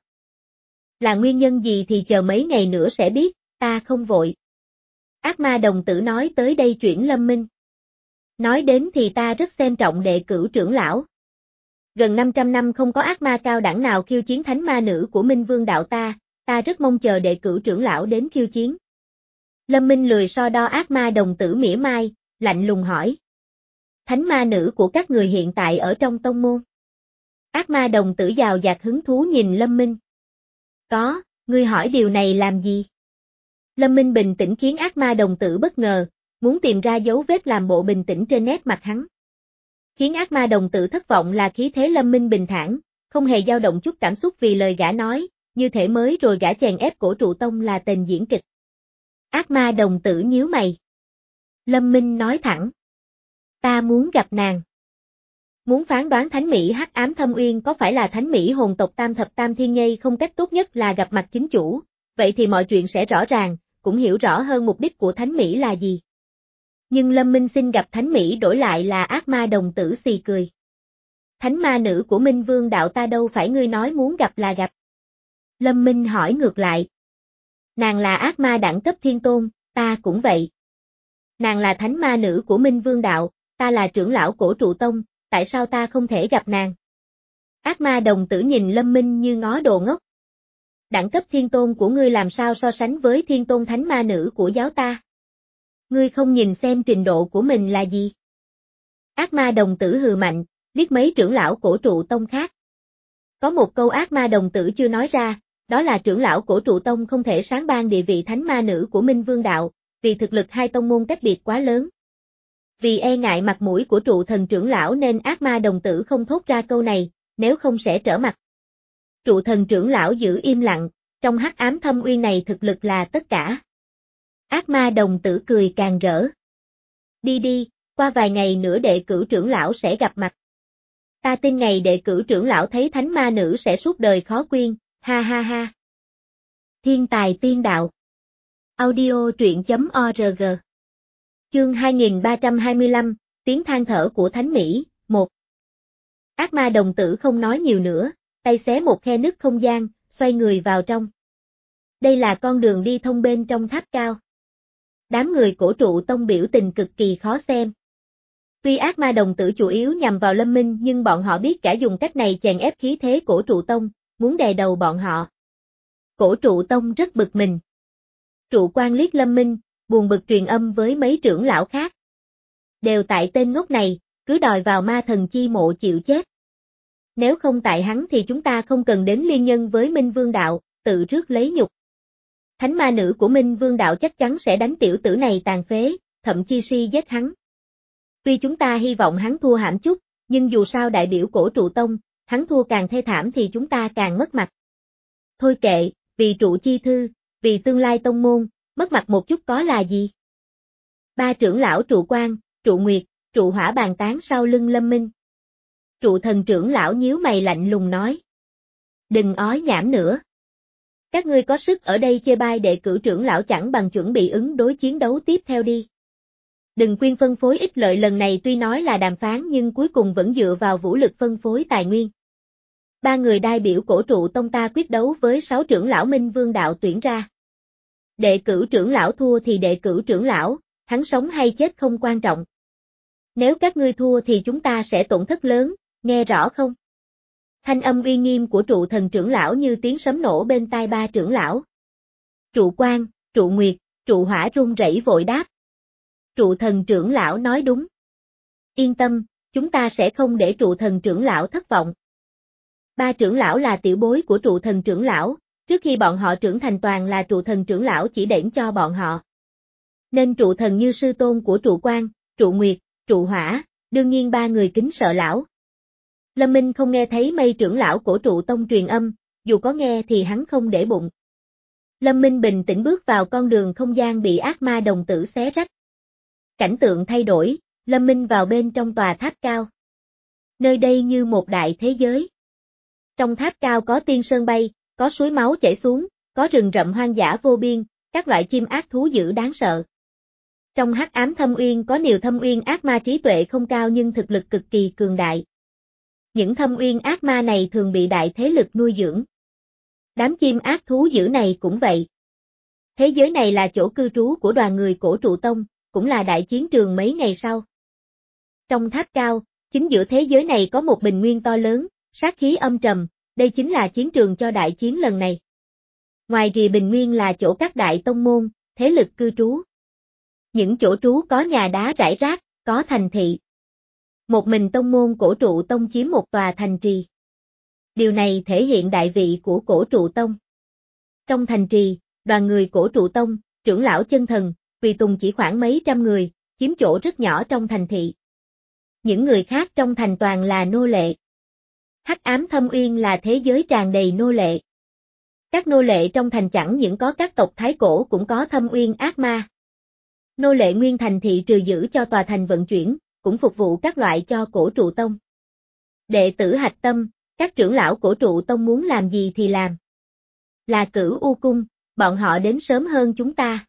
Speaker 1: Là nguyên nhân gì thì chờ mấy ngày nữa sẽ biết, ta không vội. Ác ma đồng tử nói tới đây chuyển Lâm Minh. Nói đến thì ta rất xem trọng đệ cửu trưởng lão. Gần năm trăm năm không có ác ma cao đẳng nào khiêu chiến thánh ma nữ của Minh Vương Đạo ta, ta rất mong chờ đệ cửu trưởng lão đến khiêu chiến. Lâm Minh lười so đo ác ma đồng tử mỉa mai, lạnh lùng hỏi. Thánh ma nữ của các người hiện tại ở trong tông môn. Ác ma đồng tử giàu dạt hứng thú nhìn Lâm Minh. Có, ngươi hỏi điều này làm gì? Lâm Minh bình tĩnh khiến ác ma đồng tử bất ngờ, muốn tìm ra dấu vết làm bộ bình tĩnh trên nét mặt hắn. Khiến ác ma đồng tử thất vọng là khí thế Lâm Minh bình thản, không hề dao động chút cảm xúc vì lời gã nói, như thể mới rồi gã chèn ép cổ trụ tông là tên diễn kịch. Ác ma đồng tử nhíu mày. Lâm Minh nói thẳng. Ta muốn gặp nàng. Muốn phán đoán thánh mỹ hắc ám thâm uyên có phải là thánh mỹ hồn tộc tam thập tam thiên nhây không cách tốt nhất là gặp mặt chính chủ, vậy thì mọi chuyện sẽ rõ ràng, cũng hiểu rõ hơn mục đích của thánh mỹ là gì. Nhưng Lâm Minh xin gặp thánh mỹ đổi lại là ác ma đồng tử xì cười. Thánh ma nữ của Minh Vương Đạo ta đâu phải ngươi nói muốn gặp là gặp. Lâm Minh hỏi ngược lại. Nàng là ác ma đẳng cấp thiên tôn, ta cũng vậy. Nàng là thánh ma nữ của Minh Vương Đạo, ta là trưởng lão cổ trụ tông, tại sao ta không thể gặp nàng? Ác ma đồng tử nhìn Lâm Minh như ngó đồ ngốc. Đẳng cấp thiên tôn của ngươi làm sao so sánh với thiên tôn thánh ma nữ của giáo ta? Ngươi không nhìn xem trình độ của mình là gì? Ác ma đồng tử hừ mạnh, liếc mấy trưởng lão cổ trụ tông khác. Có một câu ác ma đồng tử chưa nói ra, đó là trưởng lão cổ trụ tông không thể sáng ban địa vị thánh ma nữ của Minh Vương Đạo, vì thực lực hai tông môn cách biệt quá lớn. Vì e ngại mặt mũi của trụ thần trưởng lão nên ác ma đồng tử không thốt ra câu này, nếu không sẽ trở mặt. Trụ thần trưởng lão giữ im lặng, trong hắc ám thâm uyên này thực lực là tất cả. Ác ma đồng tử cười càng rỡ. Đi đi, qua vài ngày nữa đệ cửu trưởng lão sẽ gặp mặt. Ta tin ngày đệ cửu trưởng lão thấy thánh ma nữ sẽ suốt đời khó quên, ha ha ha. Thiên tài tiên đạo. Audio truyện chấm org. Chương hai nghìn ba trăm hai mươi lăm, tiếng than thở của Thánh Mỹ, một. Ác ma đồng tử không nói nhiều nữa, tay xé một khe nứt không gian, xoay người vào trong. Đây là con đường đi thông bên trong tháp cao. Đám người cổ trụ tông biểu tình cực kỳ khó xem. Tuy ác ma đồng tử chủ yếu nhằm vào Lâm Minh nhưng bọn họ biết cả dùng cách này chèn ép khí thế cổ trụ tông, muốn đè đầu bọn họ. Cổ trụ tông rất bực mình. Trụ quan liếc Lâm Minh, buồn bực truyền âm với mấy trưởng lão khác. Đều tại tên ngốc này, cứ đòi vào ma thần chi mộ chịu chết. Nếu không tại hắn thì chúng ta không cần đến liên nhân với Minh Vương Đạo, tự rước lấy nhục. Thánh ma nữ của Minh Vương Đạo chắc chắn sẽ đánh tiểu tử này tàn phế, thậm chí si giết hắn. Tuy chúng ta hy vọng hắn thua hãm chút, nhưng dù sao đại biểu cổ trụ tông, hắn thua càng thê thảm thì chúng ta càng mất mặt. Thôi kệ, vì trụ chi thư, vì tương lai tông môn, mất mặt một chút có là gì? Ba trưởng lão trụ quan, trụ nguyệt, trụ hỏa bàn tán sau lưng Lâm Minh. Trụ thần trưởng lão nhíu mày lạnh lùng nói. Đừng ói nhảm nữa. Các ngươi có sức ở đây chê bai đệ cửu trưởng lão chẳng bằng chuẩn bị ứng đối chiến đấu tiếp theo đi. Đừng quên phân phối ích lợi lần này tuy nói là đàm phán nhưng cuối cùng vẫn dựa vào vũ lực phân phối tài nguyên. Ba người đại biểu cổ trụ tông ta quyết đấu với sáu trưởng lão Minh Vương Đạo tuyển ra. Đệ cửu trưởng lão thua thì đệ cửu trưởng lão, hắn sống hay chết không quan trọng. Nếu các ngươi thua thì chúng ta sẽ tổn thất lớn, nghe rõ không? Thanh âm uy nghiêm của trụ thần trưởng lão như tiếng sấm nổ bên tai ba trưởng lão. Trụ quan, trụ nguyệt, trụ hỏa run rẩy vội đáp. Trụ thần trưởng lão nói đúng. Yên tâm, chúng ta sẽ không để trụ thần trưởng lão thất vọng. Ba trưởng lão là tiểu bối của trụ thần trưởng lão, trước khi bọn họ trưởng thành toàn là trụ thần trưởng lão chỉ đẩy cho bọn họ. Nên trụ thần như sư tôn của trụ quan, trụ nguyệt, trụ hỏa, đương nhiên ba người kính sợ lão, Lâm Minh không nghe thấy Mây trưởng lão cổ trụ tông truyền âm, dù có nghe thì hắn không để bụng. Lâm Minh bình tĩnh bước vào con đường không gian bị ác ma đồng tử xé rách. Cảnh tượng thay đổi, Lâm Minh vào bên trong tòa tháp cao. Nơi đây như một đại thế giới. Trong tháp cao có tiên sơn bay, có suối máu chảy xuống, có rừng rậm hoang dã vô biên, các loại chim ác thú dữ đáng sợ. Trong hắc ám thâm uyên có nhiều thâm uyên ác ma trí tuệ không cao nhưng thực lực cực kỳ cường đại. Những thâm uyên ác ma này thường bị đại thế lực nuôi dưỡng. Đám chim ác thú dữ này cũng vậy. Thế giới này là chỗ cư trú của đoàn người cổ trụ tông, cũng là đại chiến trường mấy ngày sau. Trong tháp cao, chính giữa thế giới này có một bình nguyên to lớn, sát khí âm trầm, đây chính là chiến trường cho đại chiến lần này. Ngoài rìa bình nguyên là chỗ các đại tông môn, thế lực cư trú. Những chỗ trú có nhà đá rải rác, có thành thị. Một mình tông môn cổ trụ tông chiếm một tòa thành trì. Điều này thể hiện đại vị của cổ trụ tông. Trong thành trì, đoàn người cổ trụ tông, trưởng lão chân thần, tùy tùng chỉ khoảng mấy trăm người, chiếm chỗ rất nhỏ trong thành thị. Những người khác trong thành toàn là nô lệ. Hắc ám thâm uyên là thế giới tràn đầy nô lệ. Các nô lệ trong thành chẳng những có các tộc thái cổ cũng có thâm uyên ác ma. Nô lệ nguyên thành thị trừ giữ cho tòa thành vận chuyển, cũng phục vụ các loại cho cổ trụ tông. Đệ tử hạch tâm, các trưởng lão cổ trụ tông muốn làm gì thì làm. Là Cửu U cung, bọn họ đến sớm hơn chúng ta.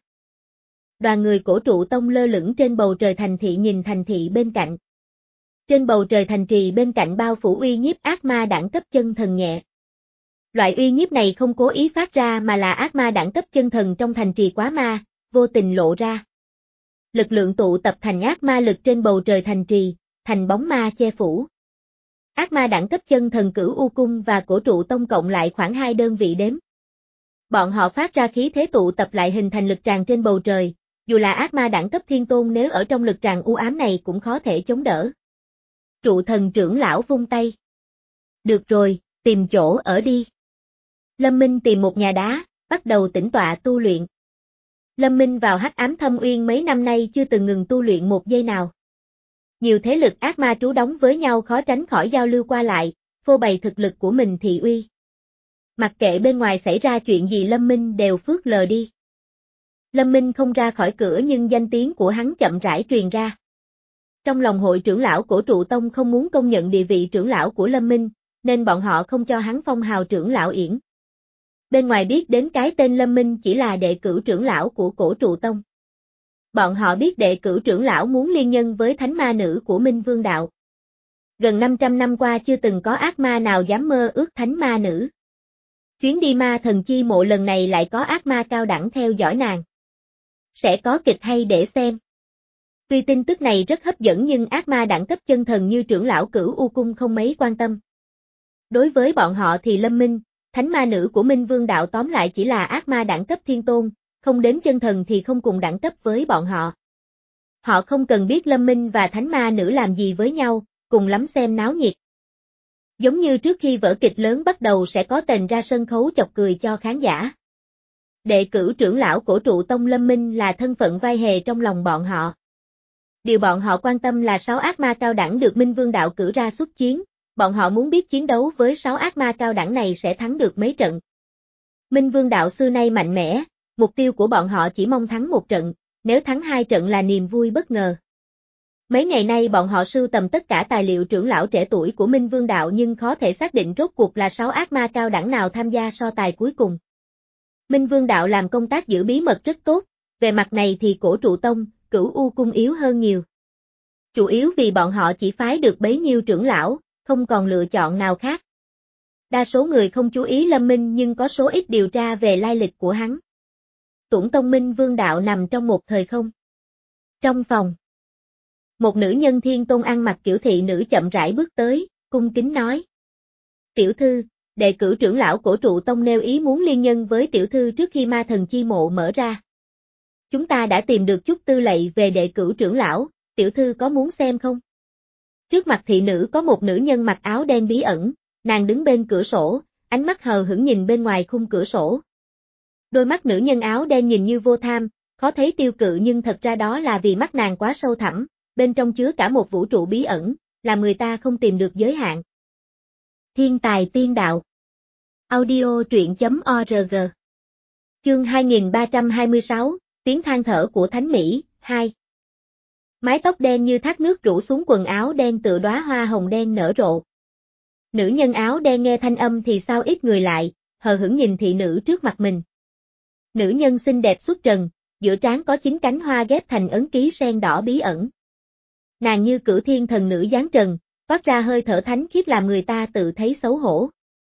Speaker 1: Đoàn người cổ trụ tông lơ lửng trên bầu trời thành thị nhìn thành thị bên cạnh. Trên bầu trời thành trì bên cạnh bao phủ uy nhiếp ác ma đẳng cấp chân thần nhẹ. Loại uy nhiếp này không cố ý phát ra mà là ác ma đẳng cấp chân thần trong thành trì quá ma, vô tình lộ ra. Lực lượng tụ tập thành ác ma lực trên bầu trời thành trì, thành bóng ma che phủ. Ác ma đẳng cấp chân thần Cửu U cung và cổ trụ tông cộng lại khoảng hai đơn vị đếm. Bọn họ phát ra khí thế tụ tập lại hình thành lực tràng trên bầu trời, dù là ác ma đẳng cấp thiên tôn nếu ở trong lực tràng u ám này cũng khó thể chống đỡ. Trụ thần trưởng lão vung tay. Được rồi, tìm chỗ ở đi. Lâm Minh tìm một nhà đá, bắt đầu tĩnh tọa tu luyện. Lâm Minh vào hắc ám thâm uyên mấy năm nay chưa từng ngừng tu luyện một giây nào. Nhiều thế lực ác ma trú đóng với nhau khó tránh khỏi giao lưu qua lại, phô bày thực lực của mình thị uy. Mặc kệ bên ngoài xảy ra chuyện gì Lâm Minh đều phớt lờ đi. Lâm Minh không ra khỏi cửa nhưng danh tiếng của hắn chậm rãi truyền ra. Trong lòng hội trưởng lão cổ trụ tông không muốn công nhận địa vị trưởng lão của Lâm Minh, nên bọn họ không cho hắn phong hào trưởng lão yển. Bên ngoài biết đến cái tên Lâm Minh chỉ là đệ cửu trưởng lão của cổ trụ tông. Bọn họ biết đệ cửu trưởng lão muốn liên nhân với thánh ma nữ của Minh Vương Đạo. Gần năm trăm năm qua chưa từng có ác ma nào dám mơ ước thánh ma nữ. Chuyến đi ma thần chi mộ lần này lại có ác ma cao đẳng theo dõi nàng. Sẽ có kịch hay để xem. Tuy tin tức này rất hấp dẫn nhưng ác ma đẳng cấp chân thần như trưởng lão Cửu U cung không mấy quan tâm. Đối với bọn họ thì Lâm Minh, thánh ma nữ của Minh Vương Đạo tóm lại chỉ là ác ma đẳng cấp thiên tôn, không đến chân thần thì không cùng đẳng cấp với bọn họ. Họ không cần biết Lâm Minh và thánh ma nữ làm gì với nhau, cùng lắm xem náo nhiệt. Giống như trước khi vở kịch lớn bắt đầu sẽ có tên ra sân khấu chọc cười cho khán giả. Đệ cửu trưởng lão cổ trụ tông Lâm Minh là thân phận vai hề trong lòng bọn họ. Điều bọn họ quan tâm là sáu ác ma cao đẳng được Minh Vương Đạo cử ra xuất chiến, bọn họ muốn biết chiến đấu với sáu ác ma cao đẳng này sẽ thắng được mấy trận. Minh Vương Đạo xưa nay mạnh mẽ, mục tiêu của bọn họ chỉ mong thắng một trận, nếu thắng hai trận là niềm vui bất ngờ. Mấy ngày nay bọn họ sưu tầm tất cả tài liệu trưởng lão trẻ tuổi của Minh Vương Đạo nhưng khó thể xác định rốt cuộc là sáu ác ma cao đẳng nào tham gia so tài cuối cùng. Minh Vương Đạo làm công tác giữ bí mật rất tốt, về mặt này thì cổ trụ tông, Cửu U cung yếu hơn nhiều. Chủ yếu vì bọn họ chỉ phái được bấy nhiêu trưởng lão, không còn lựa chọn nào khác. Đa số người không chú ý Lâm Minh nhưng có số ít điều tra về lai lịch của hắn. Tuẩn Tông Minh Vương Đạo nằm trong một thời không. Trong phòng, một nữ nhân thiên tôn ăn mặc kiểu thị nữ chậm rãi bước tới, cung kính nói. Tiểu thư, đệ cửu trưởng lão cổ trụ tông nêu ý muốn liên nhân với tiểu thư trước khi ma thần chi mộ mở ra. Chúng ta đã tìm được chút tư lệ về đệ cửu trưởng lão, tiểu thư có muốn xem không? Trước mặt thị nữ có một nữ nhân mặc áo đen bí ẩn, nàng đứng bên cửa sổ, ánh mắt hờ hững nhìn bên ngoài khung cửa sổ. Đôi mắt nữ nhân áo đen nhìn như vô tham, khó thấy tiêu cự nhưng thật ra đó là vì mắt nàng quá sâu thẳm, bên trong chứa cả một vũ trụ bí ẩn, làm người ta không tìm được giới hạn. Thiên tài tiên đạo. Audio truyện chấm org. Chương hai nghìn ba trăm hai mươi sáu, tiếng than thở của Thánh Mỹ, hai. Mái tóc đen như thác nước rủ xuống quần áo đen tựa đóa hoa hồng đen nở rộ. Nữ nhân áo đen nghe thanh âm thì sao ít người lại, hờ hững nhìn thị nữ trước mặt mình. Nữ nhân xinh đẹp xuất trần, giữa trán có chín cánh hoa ghép thành ấn ký sen đỏ bí ẩn. Nàng như cửu thiên thần nữ giáng trần, toát ra hơi thở thánh khiết làm người ta tự thấy xấu hổ.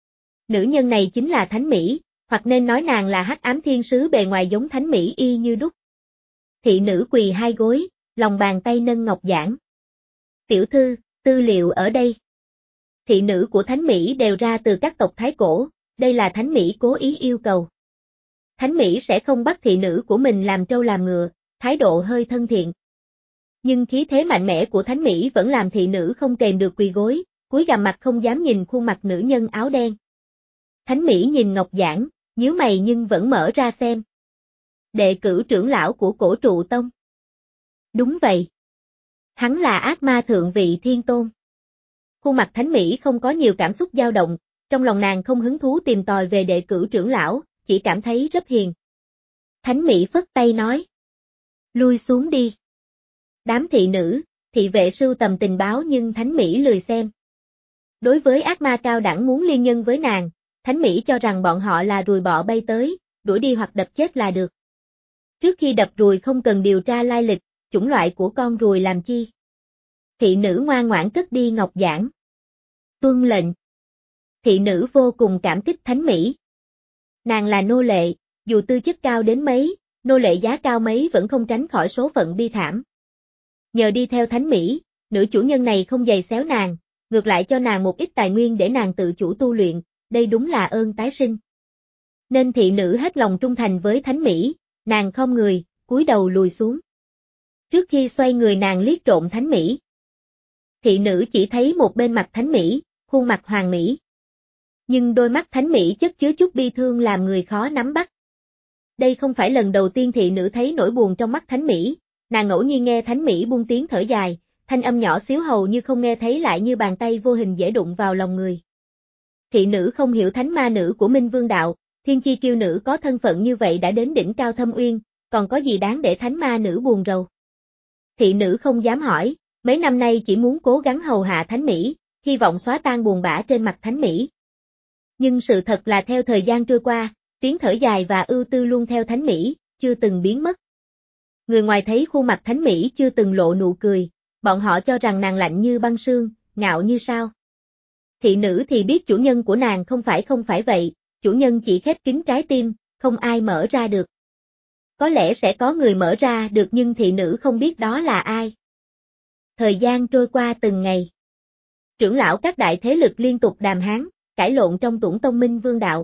Speaker 1: Nữ nhân này chính là Thánh Mỹ, hoặc nên nói nàng là hắc ám thiên sứ bề ngoài giống Thánh Mỹ y như đúc. Thị nữ quỳ hai gối, lòng bàn tay nâng ngọc giản. Tiểu thư, tư liệu ở đây. Thị nữ của Thánh Mỹ đều ra từ các tộc Thái Cổ, đây là Thánh Mỹ cố ý yêu cầu. Thánh Mỹ sẽ không bắt thị nữ của mình làm trâu làm ngựa, thái độ hơi thân thiện. Nhưng khí thế mạnh mẽ của Thánh Mỹ vẫn làm thị nữ không kềm được quỳ gối, cúi gằm mặt không dám nhìn khuôn mặt nữ nhân áo đen. Thánh Mỹ nhìn ngọc giản, nhíu mày nhưng vẫn mở ra xem. Đệ cử trưởng lão của Cổ Trụ Tông. Đúng vậy. Hắn là ác ma thượng vị thiên tôn. Khuôn mặt Thánh Mỹ không có nhiều cảm xúc dao động, trong lòng nàng không hứng thú tìm tòi về đệ cử trưởng lão, chỉ cảm thấy rất hiền. Thánh Mỹ phất tay nói. Lui xuống đi. Đám thị nữ, thị vệ sưu tầm tình báo nhưng Thánh Mỹ lười xem. Đối với ác ma cao đẳng muốn liên nhân với nàng, Thánh Mỹ cho rằng bọn họ là ruồi bọ bay tới, đuổi đi hoặc đập chết là được. Trước khi đập ruồi không cần điều tra lai lịch, chủng loại của con ruồi làm chi. Thị nữ ngoan ngoãn cất đi ngọc giản. Tuân lệnh. Thị nữ vô cùng cảm kích Thánh Mỹ. Nàng là nô lệ, dù tư chất cao đến mấy, nô lệ giá cao mấy vẫn không tránh khỏi số phận bi thảm. Nhờ đi theo Thánh Mỹ, nữ chủ nhân này không giày xéo nàng, ngược lại cho nàng một ít tài nguyên để nàng tự chủ tu luyện, đây đúng là ơn tái sinh. Nên thị nữ hết lòng trung thành với Thánh Mỹ, nàng khom người, cúi đầu lùi xuống. Trước khi xoay người nàng liếc trộm Thánh Mỹ. Thị nữ chỉ thấy một bên mặt Thánh Mỹ, khuôn mặt hoàn mỹ. Nhưng đôi mắt Thánh Mỹ chất chứa chút bi thương làm người khó nắm bắt. Đây không phải lần đầu tiên thị nữ thấy nỗi buồn trong mắt Thánh Mỹ, nàng ngẫu nhiên nghe Thánh Mỹ buông tiếng thở dài, thanh âm nhỏ xíu hầu như không nghe thấy lại như bàn tay vô hình dễ đụng vào lòng người. Thị nữ không hiểu thánh ma nữ của Minh Vương Đạo, thiên chi kiêu nữ có thân phận như vậy đã đến đỉnh cao thâm uyên, còn có gì đáng để thánh ma nữ buồn rầu. Thị nữ không dám hỏi, mấy năm nay chỉ muốn cố gắng hầu hạ Thánh Mỹ, hy vọng xóa tan buồn bã trên mặt Thánh Mỹ. Nhưng sự thật là theo thời gian trôi qua, tiếng thở dài và ưu tư luôn theo Thánh Mỹ, chưa từng biến mất. Người ngoài thấy khuôn mặt Thánh Mỹ chưa từng lộ nụ cười, bọn họ cho rằng nàng lạnh như băng sương, ngạo như sao. Thị nữ thì biết chủ nhân của nàng không phải không phải vậy, chủ nhân chỉ khép kín trái tim, không ai mở ra được. Có lẽ sẽ có người mở ra được nhưng thị nữ không biết đó là ai. Thời gian trôi qua từng ngày. Trưởng lão các đại thế lực liên tục đàm hán, cãi lộn trong Tủng Tông Minh Vương Đạo.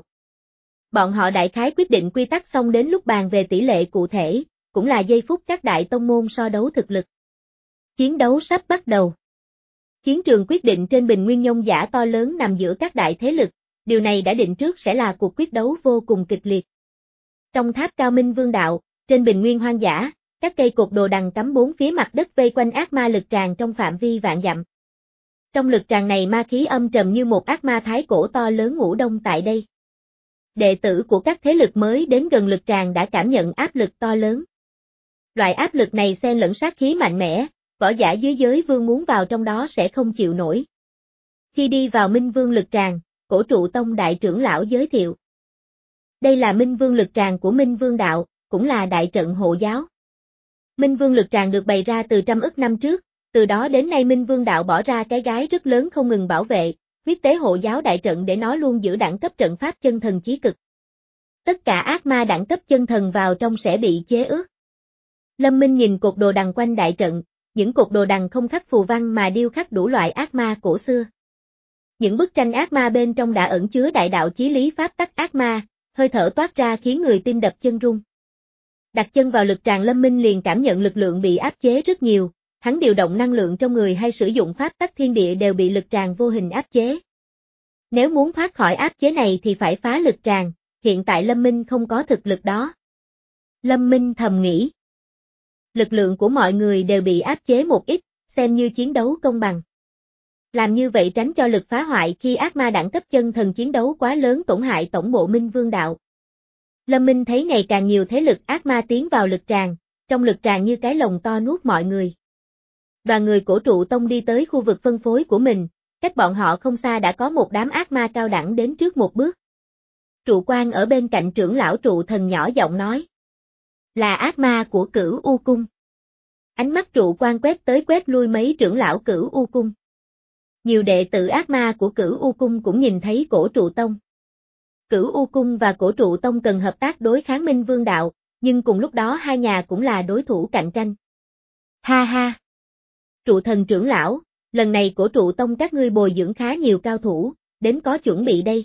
Speaker 1: Bọn họ đại khái quyết định quy tắc xong đến lúc bàn về tỷ lệ cụ thể, cũng là giây phút các đại tông môn so đấu thực lực. Chiến đấu sắp bắt đầu. Chiến trường quyết định trên bình nguyên nhông giả to lớn nằm giữa các đại thế lực, điều này đã định trước sẽ là cuộc quyết đấu vô cùng kịch liệt. Trong tháp cao Minh Vương Đạo, trên bình nguyên hoang dã, các cây cột đồ đằng cắm bốn phía mặt đất vây quanh ác ma lực tràng trong phạm vi vạn dặm. Trong lực tràng này ma khí âm trầm như một ác ma thái cổ to lớn ngủ đông tại đây. Đệ tử của các thế lực mới đến gần lực tràng đã cảm nhận áp lực to lớn. Loại áp lực này xen lẫn sát khí mạnh mẽ, võ giả dưới giới vương muốn vào trong đó sẽ không chịu nổi. Khi đi vào Minh Vương lực tràng, Cổ Trụ Tông đại trưởng lão giới thiệu. Đây là Minh Vương lực tràng của Minh Vương Đạo, cũng là đại trận hộ giáo. Minh Vương lực tràng được bày ra từ trăm ức năm trước, từ đó đến nay Minh Vương Đạo bỏ ra cái gái rất lớn không ngừng bảo vệ, huyết tế hộ giáo đại trận để nó luôn giữ đẳng cấp trận pháp chân thần chí cực. Tất cả ác ma đẳng cấp chân thần vào trong sẽ bị chế ước. Lâm Minh nhìn cột đồ đằng quanh đại trận, những cột đồ đằng không khắc phù văn mà điêu khắc đủ loại ác ma cổ xưa. Những bức tranh ác ma bên trong đã ẩn chứa đại đạo chí lý pháp tắc ác ma, hơi thở toát ra khiến người tim đập chân rung. Đặt chân vào lực tràng Lâm Minh liền cảm nhận lực lượng bị áp chế rất nhiều, hắn điều động năng lượng trong người hay sử dụng pháp tắc thiên địa đều bị lực tràng vô hình áp chế. Nếu muốn thoát khỏi áp chế này thì phải phá lực tràng, hiện tại Lâm Minh không có thực lực đó. Lâm Minh thầm nghĩ. Lực lượng của mọi người đều bị áp chế một ít, xem như chiến đấu công bằng. Làm như vậy tránh cho lực phá hoại khi ác ma đẳng cấp chân thần chiến đấu quá lớn tổn hại tổng bộ Minh Vương đạo. Lâm Minh thấy ngày càng nhiều thế lực ác ma tiến vào lực tràng, trong lực tràng như cái lồng to nuốt mọi người. Đoàn người cổ trụ tông đi tới khu vực phân phối của mình, cách bọn họ không xa đã có một đám ác ma cao đẳng đến trước một bước. Trụ quan ở bên cạnh trưởng lão trụ thần nhỏ giọng nói. Là ác ma của Cửu U Cung. Ánh mắt trụ quan quét tới quét lui mấy trưởng lão Cửu U Cung. Nhiều đệ tử ác ma của Cửu U Cung cũng nhìn thấy cổ trụ tông. Cửu U Cung và cổ trụ tông cần hợp tác đối kháng Minh Vương đạo, nhưng cùng lúc đó hai nhà cũng là đối thủ cạnh tranh. Ha ha! Trụ thần trưởng lão, lần này cổ trụ tông các ngươi bồi dưỡng khá nhiều cao thủ, đến có chuẩn bị đây.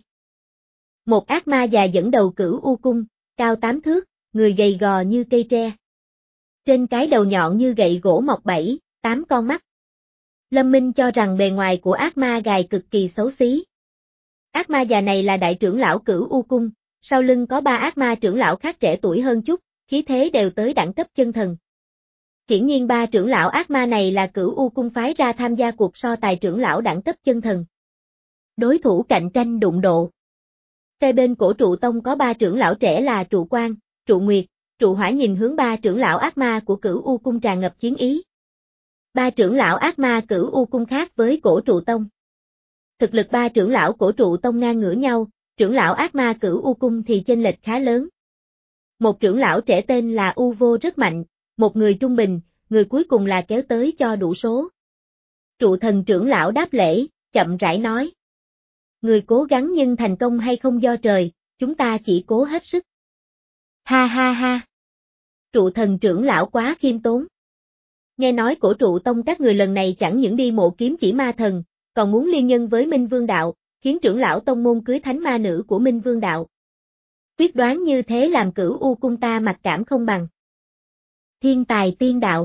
Speaker 1: Một ác ma già dẫn đầu Cửu U Cung, cao tám thước, người gầy gò như cây tre. Trên cái đầu nhọn như gậy gỗ mọc bảy, tám con mắt. Lâm Minh cho rằng bề ngoài của ác ma gài cực kỳ xấu xí. Ác ma già này là đại trưởng lão Cửu U Cung, sau lưng có ba ác ma trưởng lão khác trẻ tuổi hơn chút, khí thế đều tới đẳng cấp chân thần. Hiển nhiên ba trưởng lão ác ma này là Cửu U Cung phái ra tham gia cuộc so tài trưởng lão đẳng cấp chân thần. Đối thủ cạnh tranh đụng độ. Phía bên cổ trụ tông có ba trưởng lão trẻ là Trụ Quan, Trụ Nguyệt, Trụ Hỏa nhìn hướng ba trưởng lão ác ma của Cửu U Cung tràn ngập chiến ý. Ba trưởng lão ác ma Cửu U Cung khác với cổ trụ tông. Thực lực ba trưởng lão cổ trụ tông ngang ngửa nhau, trưởng lão ác ma Cửu U Cung thì chênh lệch khá lớn. Một trưởng lão trẻ tên là U Vô rất mạnh, một người trung bình, người cuối cùng là kéo tới cho đủ số. Trụ thần trưởng lão đáp lễ, chậm rãi nói. Người cố gắng nhưng thành công hay không do trời, chúng ta chỉ cố hết sức. Ha ha ha. Trụ thần trưởng lão quá khiêm tốn. Nghe nói cổ trụ tông các người lần này chẳng những đi mộ kiếm chỉ ma thần, còn muốn liên nhân với Minh Vương đạo, khiến trưởng lão tông môn cưới thánh ma nữ của Minh Vương đạo. Quyết đoán như thế làm Cửu U Cung ta mặc cảm không bằng. Thiên tài tiên đạo.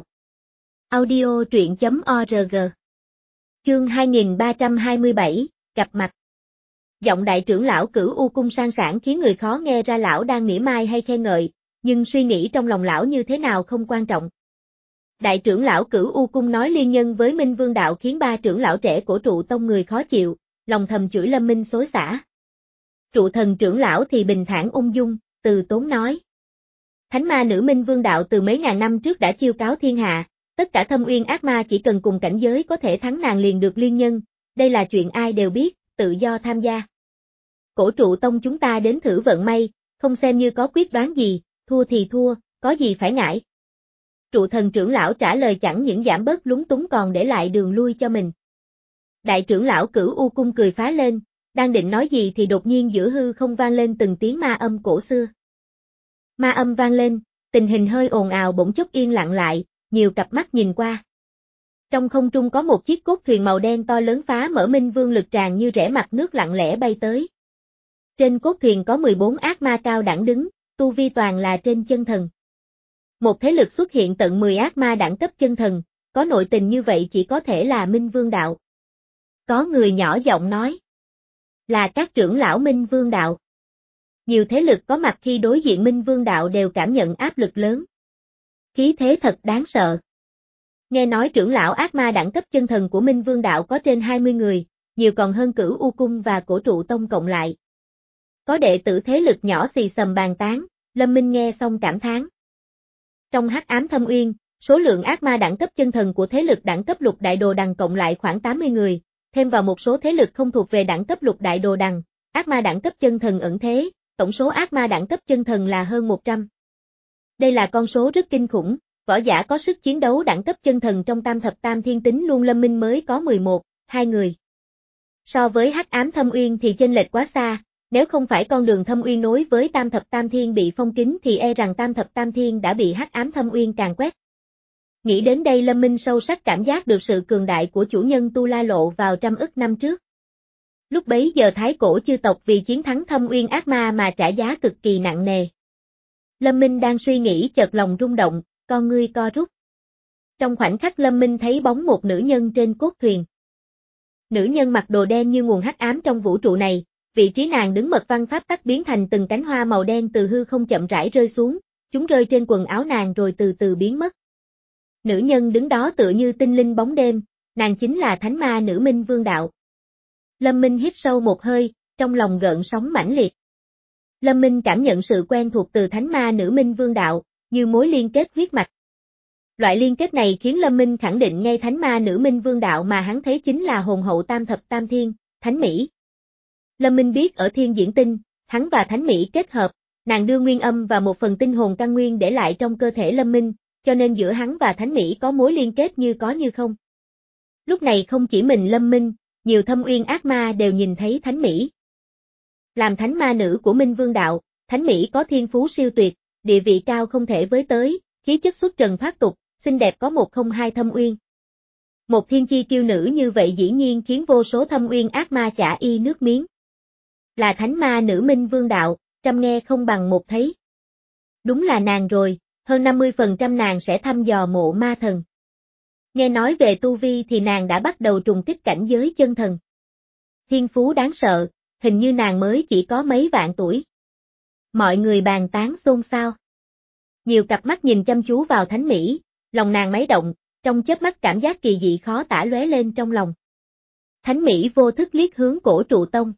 Speaker 1: Audio truyện chấm org. Chương hai nghìn ba trăm hai mươi bảy, gặp mặt. Giọng đại trưởng lão Cửu U Cung sang sảng khiến người khó nghe ra lão đang mỉa mai hay khen ngợi, nhưng suy nghĩ trong lòng lão như thế nào không quan trọng. Đại trưởng lão Cửu U Cung nói liên nhân với Minh Vương đạo khiến ba trưởng lão trẻ của trụ tông người khó chịu, lòng thầm chửi Lâm Minh xối xả. Trụ thần trưởng lão thì bình thản ung dung, từ tốn nói. Thánh ma nữ Minh Vương đạo từ mấy ngàn năm trước đã chiêu cáo thiên hạ, tất cả thâm uyên ác ma chỉ cần cùng cảnh giới có thể thắng nàng liền được liên nhân, đây là chuyện ai đều biết, tự do tham gia. Cổ trụ tông chúng ta đến thử vận may, không xem như có quyết đoán gì, thua thì thua, có gì phải ngại. Trụ thần trưởng lão trả lời chẳng những giảm bớt lúng túng còn để lại đường lui cho mình. Đại trưởng lão Cửu U Cung cười phá lên, đang định nói gì thì đột nhiên giữa hư không vang lên từng tiếng ma âm cổ xưa. Ma âm vang lên, tình hình hơi ồn ào bỗng chốc yên lặng lại, nhiều cặp mắt nhìn qua. Trong không trung có một chiếc cốt thuyền màu đen to lớn phá mở Minh Vương lực tràn như rẽ mặt nước lặng lẽ bay tới. Trên cốt thuyền có mười bốn ác ma cao đẳng đứng, tu vi toàn là trên chân thần. Một thế lực xuất hiện tận mười ác ma đẳng cấp chân thần, có nội tình như vậy chỉ có thể là Minh Vương đạo. Có người nhỏ giọng nói. Là các trưởng lão Minh Vương đạo. Nhiều thế lực có mặt khi đối diện Minh Vương đạo đều cảm nhận áp lực lớn. Khí thế thật đáng sợ. Nghe nói trưởng lão ác ma đẳng cấp chân thần của Minh Vương đạo có trên hai mươi người, nhiều còn hơn Cửu U Cung và cổ trụ tông cộng lại. Có đệ tử thế lực nhỏ xì xầm bàn tán, Lâm Minh nghe xong cảm thán. Trong hắc ám thâm uyên, số lượng ác ma đẳng cấp chân thần của thế lực đẳng cấp lục đại đồ đằng cộng lại khoảng tám mươi người, thêm vào một số thế lực không thuộc về đẳng cấp lục đại đồ đằng, ác ma đẳng cấp chân thần ẩn thế, tổng số ác ma đẳng cấp chân thần là hơn một trăm. Đây là con số rất kinh khủng, võ giả có sức chiến đấu đẳng cấp chân thần trong tam thập tam thiên tính luôn Lâm Minh mới có mười một, hai người. So với hắc ám thâm uyên thì chênh lệch quá xa, nếu không phải con đường thâm uyên nối với tam thập tam thiên bị phong kín thì e rằng tam thập tam thiên đã bị hắc ám thâm uyên càn quét. Nghĩ đến đây Lâm Minh sâu sắc cảm giác được sự cường đại của chủ nhân Tu La Lộ vào trăm ức năm trước. Lúc bấy giờ thái cổ chư tộc vì chiến thắng thâm uyên ác ma mà trả giá cực kỳ nặng nề. Lâm Minh đang suy nghĩ chợt lòng rung động, con ngươi co rút. Trong khoảnh khắc Lâm Minh thấy bóng một nữ nhân trên cốt thuyền. Nữ nhân mặc đồ đen như nguồn hắc ám trong vũ trụ này, vị trí nàng đứng mật văn pháp tắc biến thành từng cánh hoa màu đen từ hư không chậm rãi rơi xuống, chúng rơi trên quần áo nàng rồi từ từ biến mất. Nữ nhân đứng đó tựa như tinh linh bóng đêm, nàng chính là thánh ma nữ Minh Vương Đạo. Lâm Minh hít sâu một hơi, trong lòng gợn sóng mãnh liệt. Lâm Minh cảm nhận sự quen thuộc từ thánh ma nữ Minh Vương Đạo, như mối liên kết huyết mạch. Loại liên kết này khiến Lâm Minh khẳng định ngay thánh ma nữ Minh Vương Đạo mà hắn thấy chính là hồn hậu tam thập tam thiên, Thánh Mỹ. Lâm Minh biết ở Thiên Diễn Tinh, hắn và Thánh Mỹ kết hợp, nàng đưa nguyên âm và một phần tinh hồn căn nguyên để lại trong cơ thể Lâm Minh, cho nên giữa hắn và Thánh Mỹ có mối liên kết như có như không. Lúc này không chỉ mình Lâm Minh, nhiều thâm uyên ác ma đều nhìn thấy Thánh Mỹ. Làm thánh ma nữ của Minh Vương Đạo, Thánh Mỹ có thiên phú siêu tuyệt, địa vị cao không thể với tới, khí chất xuất trần thoát tục, xinh đẹp có một không hai thâm uyên. Một thiên chi kiêu nữ như vậy dĩ nhiên khiến vô số thâm uyên ác ma chả y nước miếng. Là thánh ma nữ Minh Vương Đạo, trăm nghe không bằng một thấy. Đúng là nàng rồi, hơn năm mươi phần trăm nàng sẽ thăm dò mộ ma thần. Nghe nói về tu vi thì nàng đã bắt đầu trùng kích cảnh giới chân thần. Thiên phú đáng sợ, hình như nàng mới chỉ có mấy vạn tuổi. Mọi người bàn tán xôn xao. Nhiều cặp mắt nhìn chăm chú vào Thánh Mỹ, lòng nàng máy động, trong chớp mắt cảm giác kỳ dị khó tả lóe lên trong lòng. Thánh Mỹ vô thức liếc hướng Cổ Trụ Tông.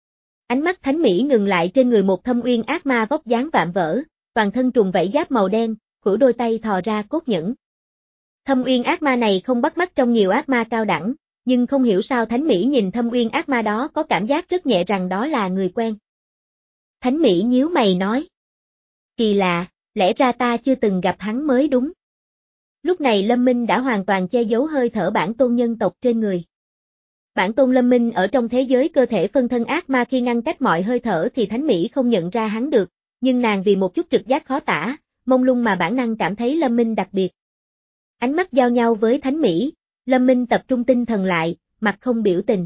Speaker 1: Ánh mắt Thánh Mỹ ngừng lại trên người một thâm uyên ác ma vóc dáng vạm vỡ, toàn thân trùng vảy giáp màu đen, khuỷu đôi tay thò ra cốt nhẫn. Thâm uyên ác ma này không bắt mắt trong nhiều ác ma cao đẳng, nhưng không hiểu sao Thánh Mỹ nhìn thâm uyên ác ma đó có cảm giác rất nhẹ rằng đó là người quen. Thánh Mỹ nhíu mày nói. Kỳ lạ, lẽ ra ta chưa từng gặp hắn mới đúng. Lúc này Lâm Minh đã hoàn toàn che giấu hơi thở bản tôn nhân tộc trên người. Bản tôn Lâm Minh ở trong thế giới cơ thể phân thân ác ma khi ngăn cách mọi hơi thở thì Thánh Mỹ không nhận ra hắn được, nhưng nàng vì một chút trực giác khó tả, mông lung mà bản năng cảm thấy Lâm Minh đặc biệt. Ánh mắt giao nhau với Thánh Mỹ, Lâm Minh tập trung tinh thần lại, mặt không biểu tình.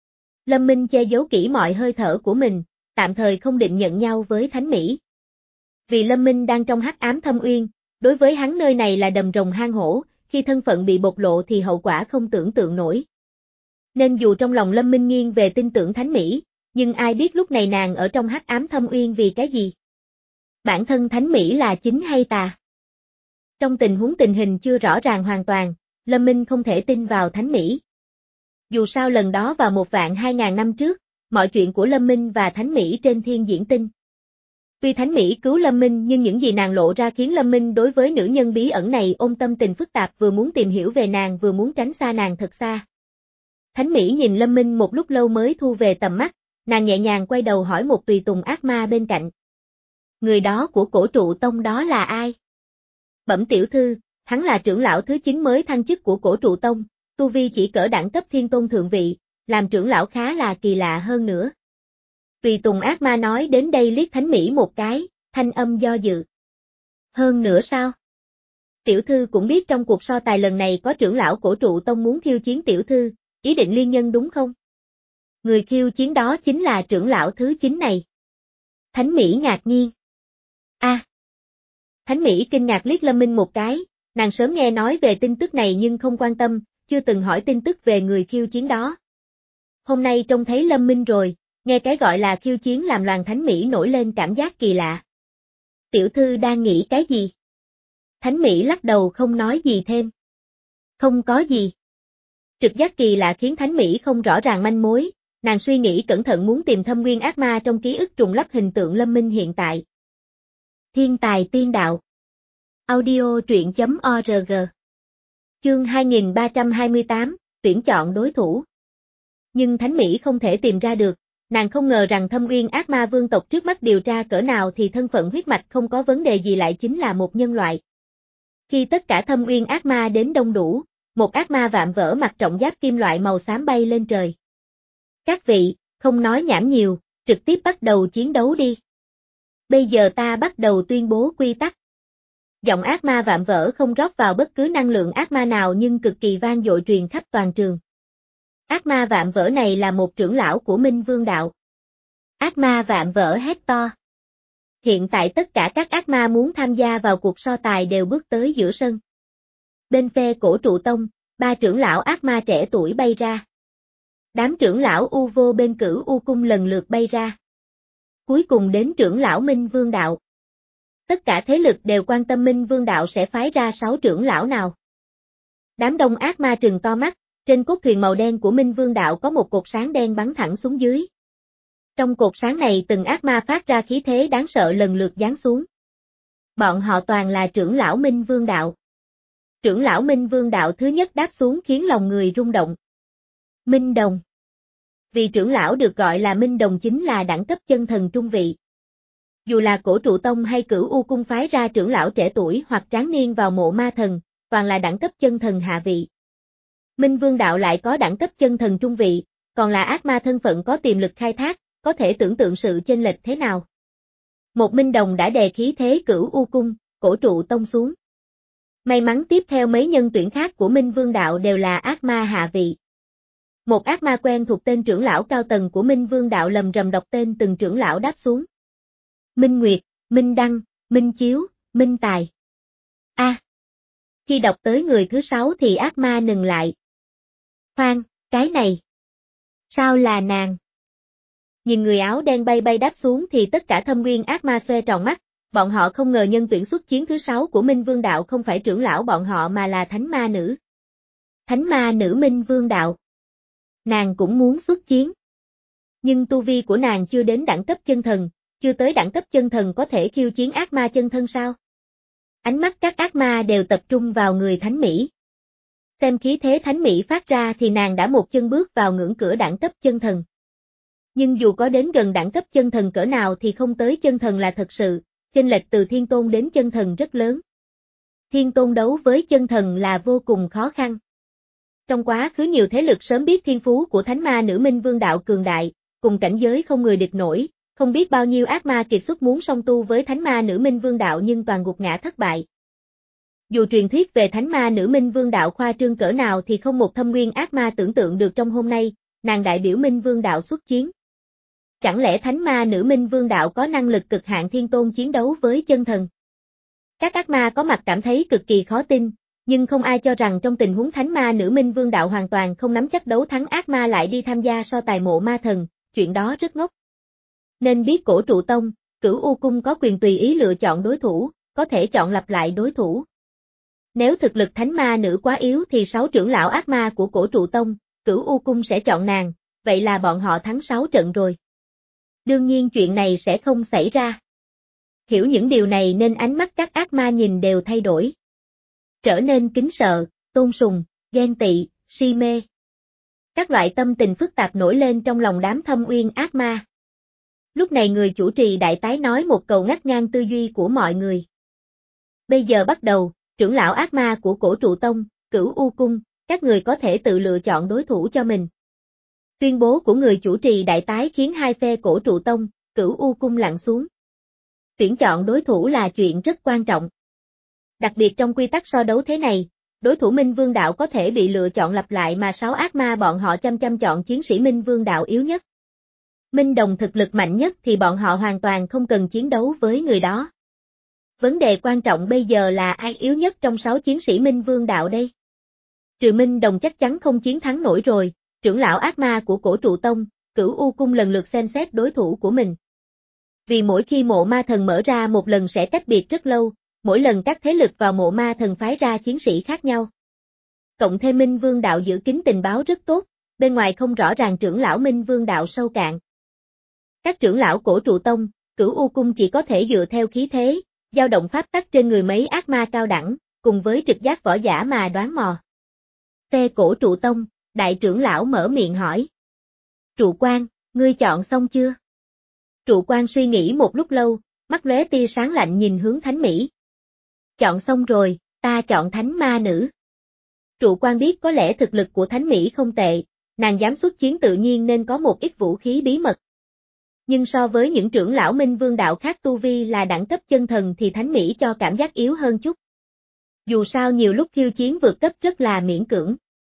Speaker 1: Lâm Minh che giấu kỹ mọi hơi thở của mình, tạm thời không định nhận nhau với Thánh Mỹ. Vì Lâm Minh đang trong hắc ám thâm uyên, đối với hắn nơi này là đầm rồng hang hổ, khi thân phận bị bộc lộ thì hậu quả không tưởng tượng nổi. Nên dù trong lòng Lâm Minh nghiêng về tin tưởng Thánh Mỹ, nhưng ai biết lúc này nàng ở trong hắc ám thâm uyên vì cái gì? Bản thân Thánh Mỹ là chính hay tà? Trong tình huống tình hình chưa rõ ràng hoàn toàn, Lâm Minh không thể tin vào Thánh Mỹ. Dù sao lần đó vào một vạn hai ngàn năm trước, mọi chuyện của Lâm Minh và Thánh Mỹ trên Thiên Diễn Tinh. Tuy Thánh Mỹ cứu Lâm Minh nhưng những gì nàng lộ ra khiến Lâm Minh đối với nữ nhân bí ẩn này ôm tâm tình phức tạp, vừa muốn tìm hiểu về nàng vừa muốn tránh xa nàng thật xa. Thánh Mỹ nhìn Lâm Minh một lúc lâu mới thu về tầm mắt, nàng nhẹ nhàng quay đầu hỏi một tùy tùng ác ma bên cạnh. Người đó của Cổ Trụ Tông đó là ai? Bẩm tiểu thư, hắn là trưởng lão thứ chín mới thăng chức của Cổ Trụ Tông, tu vi chỉ cỡ đẳng cấp thiên tôn thượng vị, làm trưởng lão khá là kỳ lạ hơn nữa. Tùy tùng ác ma nói đến đây liếc Thánh Mỹ một cái, thanh âm do dự. Hơn nữa sao? Tiểu thư cũng biết trong cuộc so tài lần này có trưởng lão Cổ Trụ Tông muốn khiêu chiến tiểu thư, ý định liên nhân đúng không? Người khiêu chiến đó chính là trưởng lão thứ chín này. Thánh Mỹ ngạc nhiên. A. À. Thánh Mỹ kinh ngạc liếc Lâm Minh một cái, nàng sớm nghe nói về tin tức này nhưng không quan tâm, chưa từng hỏi tin tức về người khiêu chiến đó. Hôm nay trông thấy Lâm Minh rồi, nghe cái gọi là khiêu chiến làm loàn Thánh Mỹ nổi lên cảm giác kỳ lạ. Tiểu thư đang nghĩ cái gì? Thánh Mỹ lắc đầu không nói gì thêm. Không có gì. Trực giác kỳ lạ khiến Thánh Mỹ không rõ ràng manh mối, nàng suy nghĩ cẩn thận muốn tìm thâm nguyên ác ma trong ký ức trùng lắp hình tượng Lâm Minh hiện tại. Thiên tài tiên đạo. Audio truyện chấm org. Chương hai nghìn ba trăm hai mươi tám, tuyển chọn đối thủ. Nhưng Thánh Mỹ không thể tìm ra được, nàng không ngờ rằng thâm uyên ác ma vương tộc trước mắt điều tra cỡ nào thì thân phận huyết mạch không có vấn đề gì lại chính là một nhân loại. Khi tất cả thâm uyên ác ma đến đông đủ, một ác ma vạm vỡ mặc trọng giáp kim loại màu xám bay lên trời. Các vị, không nói nhảm nhiều, trực tiếp bắt đầu chiến đấu đi. Bây giờ ta bắt đầu tuyên bố quy tắc. Giọng ác ma vạm vỡ không rót vào bất cứ năng lượng ác ma nào nhưng cực kỳ vang dội truyền khắp toàn trường. Ác ma vạm vỡ này là một trưởng lão của Minh Vương Đạo. Ác ma vạm vỡ hét to. Hiện tại tất cả các ác ma muốn tham gia vào cuộc so tài đều bước tới giữa sân. Bên phe Cổ Trụ Tông, ba trưởng lão ác ma trẻ tuổi bay ra. Đám trưởng lão U Vô bên Cửu U Cung lần lượt bay ra. Cuối cùng đến trưởng lão Minh Vương Đạo. Tất cả thế lực đều quan tâm Minh Vương Đạo sẽ phái ra sáu trưởng lão nào. Đám đông ác ma trừng to mắt, Trên cốt thuyền màu đen của Minh Vương Đạo có một cột sáng đen bắn thẳng xuống dưới. Trong cột sáng này từng ác ma phát ra khí thế đáng sợ lần lượt giáng xuống. Bọn họ toàn là trưởng lão Minh Vương Đạo. Trưởng lão Minh Vương Đạo thứ nhất đáp xuống khiến lòng người rung động. Minh Đồng. Vì trưởng lão được gọi là Minh Đồng chính là đẳng cấp chân thần trung vị. Dù là Cổ Trụ Tông hay Cửu U Cung phái ra trưởng lão trẻ tuổi hoặc tráng niên vào mộ ma thần, toàn là đẳng cấp chân thần hạ vị. Minh Vương Đạo lại có đẳng cấp chân thần trung vị, còn là ác ma thân phận có tiềm lực khai thác, có thể tưởng tượng sự chênh lệch thế nào. Một Minh Đồng đã đè khí thế Cửu U Cung, Cổ Trụ Tông xuống. May mắn tiếp theo mấy nhân tuyển khác của Minh Vương Đạo đều là ác ma hạ vị. Một ác ma quen thuộc tên trưởng lão cao tầng của Minh Vương Đạo lầm rầm đọc tên từng trưởng lão đáp xuống. Minh Nguyệt, Minh Đăng, Minh Chiếu, Minh Tài. A. À, khi đọc tới người thứ sáu thì ác ma ngừng lại. Khoan, cái này. Sao là nàng? Nhìn người áo đen bay bay đáp xuống thì tất cả thâm nguyên ác ma xoe tròn mắt, bọn họ không ngờ nhân tuyển xuất chiến thứ sáu của Minh Vương Đạo không phải trưởng lão bọn họ mà là thánh ma nữ. Thánh ma nữ Minh Vương Đạo. Nàng cũng muốn xuất chiến. Nhưng tu vi của nàng chưa đến đẳng cấp chân thần, chưa tới đẳng cấp chân thần có thể khiêu chiến ác ma chân thân sao? Ánh mắt các ác ma đều tập trung vào người Thánh Mỹ. Xem khí thế Thánh Mỹ phát ra thì nàng đã một chân bước vào ngưỡng cửa đẳng cấp chân thần. Nhưng dù có đến gần đẳng cấp chân thần cỡ nào thì không tới chân thần là thật sự, chênh lệch từ thiên tôn đến chân thần rất lớn. Thiên tôn đấu với chân thần là vô cùng khó khăn. Trong quá khứ nhiều thế lực sớm biết thiên phú của thánh ma nữ Minh Vương Đạo cường đại, cùng cảnh giới không người địch nổi, không biết bao nhiêu ác ma kiệt xuất muốn song tu với thánh ma nữ Minh Vương Đạo nhưng toàn gục ngã thất bại. Dù truyền thuyết về thánh ma nữ Minh Vương Đạo khoa trương cỡ nào thì không một thâm nguyên ác ma tưởng tượng được trong hôm nay, nàng đại biểu Minh Vương Đạo xuất chiến. Chẳng lẽ thánh ma nữ Minh Vương Đạo có năng lực cực hạn thiên tôn chiến đấu với chân thần? Các ác ma có mặt cảm thấy cực kỳ khó tin, nhưng không ai cho rằng trong tình huống thánh ma nữ Minh Vương Đạo hoàn toàn không nắm chắc đấu thắng ác ma lại đi tham gia so tài mộ ma thần, chuyện đó rất ngốc. Nên biết Cổ Trụ Tông, Cửu U Cung có quyền tùy ý lựa chọn đối thủ, có thể chọn lặp lại đối thủ. Nếu thực lực thánh ma nữ quá yếu thì sáu trưởng lão ác ma của Cổ Trụ Tông, Cửu U Cung sẽ chọn nàng, vậy là bọn họ thắng sáu trận rồi. Đương nhiên chuyện này sẽ không xảy ra. Hiểu những điều này nên ánh mắt các ác ma nhìn đều thay đổi. Trở nên kính sợ, tôn sùng, ghen tị, si mê. Các loại tâm tình phức tạp nổi lên trong lòng đám thâm uyên ác ma. Lúc này người chủ trì đại tái nói một câu ngắt ngang tư duy của mọi người. Bây giờ bắt đầu, trưởng lão ác ma của Cổ Trụ Tông, Cửu U Cung, các người có thể tự lựa chọn đối thủ cho mình. Tuyên bố của người chủ trì đại tái khiến hai phe Cổ Trụ Tông, Cửu U Cung lặn xuống. Tuyển chọn đối thủ là chuyện rất quan trọng. Đặc biệt trong quy tắc so đấu thế này, đối thủ Minh Vương Đạo có thể bị lựa chọn lặp lại mà sáu ác ma bọn họ chăm chăm chọn chiến sĩ Minh Vương Đạo yếu nhất. Minh Đồng thực lực mạnh nhất thì bọn họ hoàn toàn không cần chiến đấu với người đó. Vấn đề quan trọng bây giờ là ai yếu nhất trong sáu chiến sĩ Minh Vương Đạo đây? Trừ Minh Đồng chắc chắn không chiến thắng nổi rồi, trưởng lão ác ma của Cổ Trụ Tông, Cửu U Cung lần lượt xem xét đối thủ của mình. Vì mỗi khi mộ ma thần mở ra một lần sẽ cách biệt rất lâu, mỗi lần các thế lực vào mộ ma thần phái ra chiến sĩ khác nhau. Cộng thêm Minh Vương Đạo giữ kín tình báo rất tốt, bên ngoài không rõ ràng trưởng lão Minh Vương Đạo sâu cạn. Các trưởng lão Cổ Trụ Tông, Cửu U Cung chỉ có thể dựa theo khí thế, dao động pháp tắc trên người mấy ác ma cao đẳng, cùng với trực giác võ giả mà đoán mò. Phe Cổ Trụ Tông, đại trưởng lão mở miệng hỏi. Trụ Quan, ngươi chọn xong chưa? Trụ Quan suy nghĩ một lúc lâu, mắt lóe tia sáng lạnh nhìn hướng Thánh Mỹ. Chọn xong rồi, ta chọn Thánh Ma Nữ. Trụ Quan biết có lẽ thực lực của Thánh Mỹ không tệ, nàng dám xuất chiến tự nhiên nên có một ít vũ khí bí mật. Nhưng so với những trưởng lão Minh Vương Đạo khác tu vi là đẳng cấp chân thần thì Thánh Mỹ cho cảm giác yếu hơn chút. Dù sao nhiều lúc khiêu chiến vượt cấp rất là miễn cưỡng.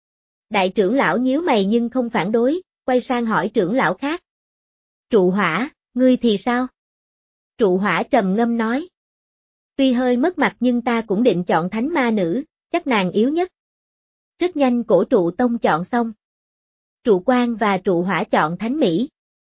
Speaker 1: Đại trưởng lão nhíu mày nhưng không phản đối, quay sang hỏi trưởng lão khác. Trụ Hỏa, ngươi thì sao? Trụ Hỏa trầm ngâm nói. Tuy hơi mất mặt nhưng ta cũng định chọn Thánh Ma Nữ, chắc nàng yếu nhất. Rất nhanh Cổ Trụ Tông chọn xong. Trụ Quan và Trụ Hỏa chọn Thánh Mỹ.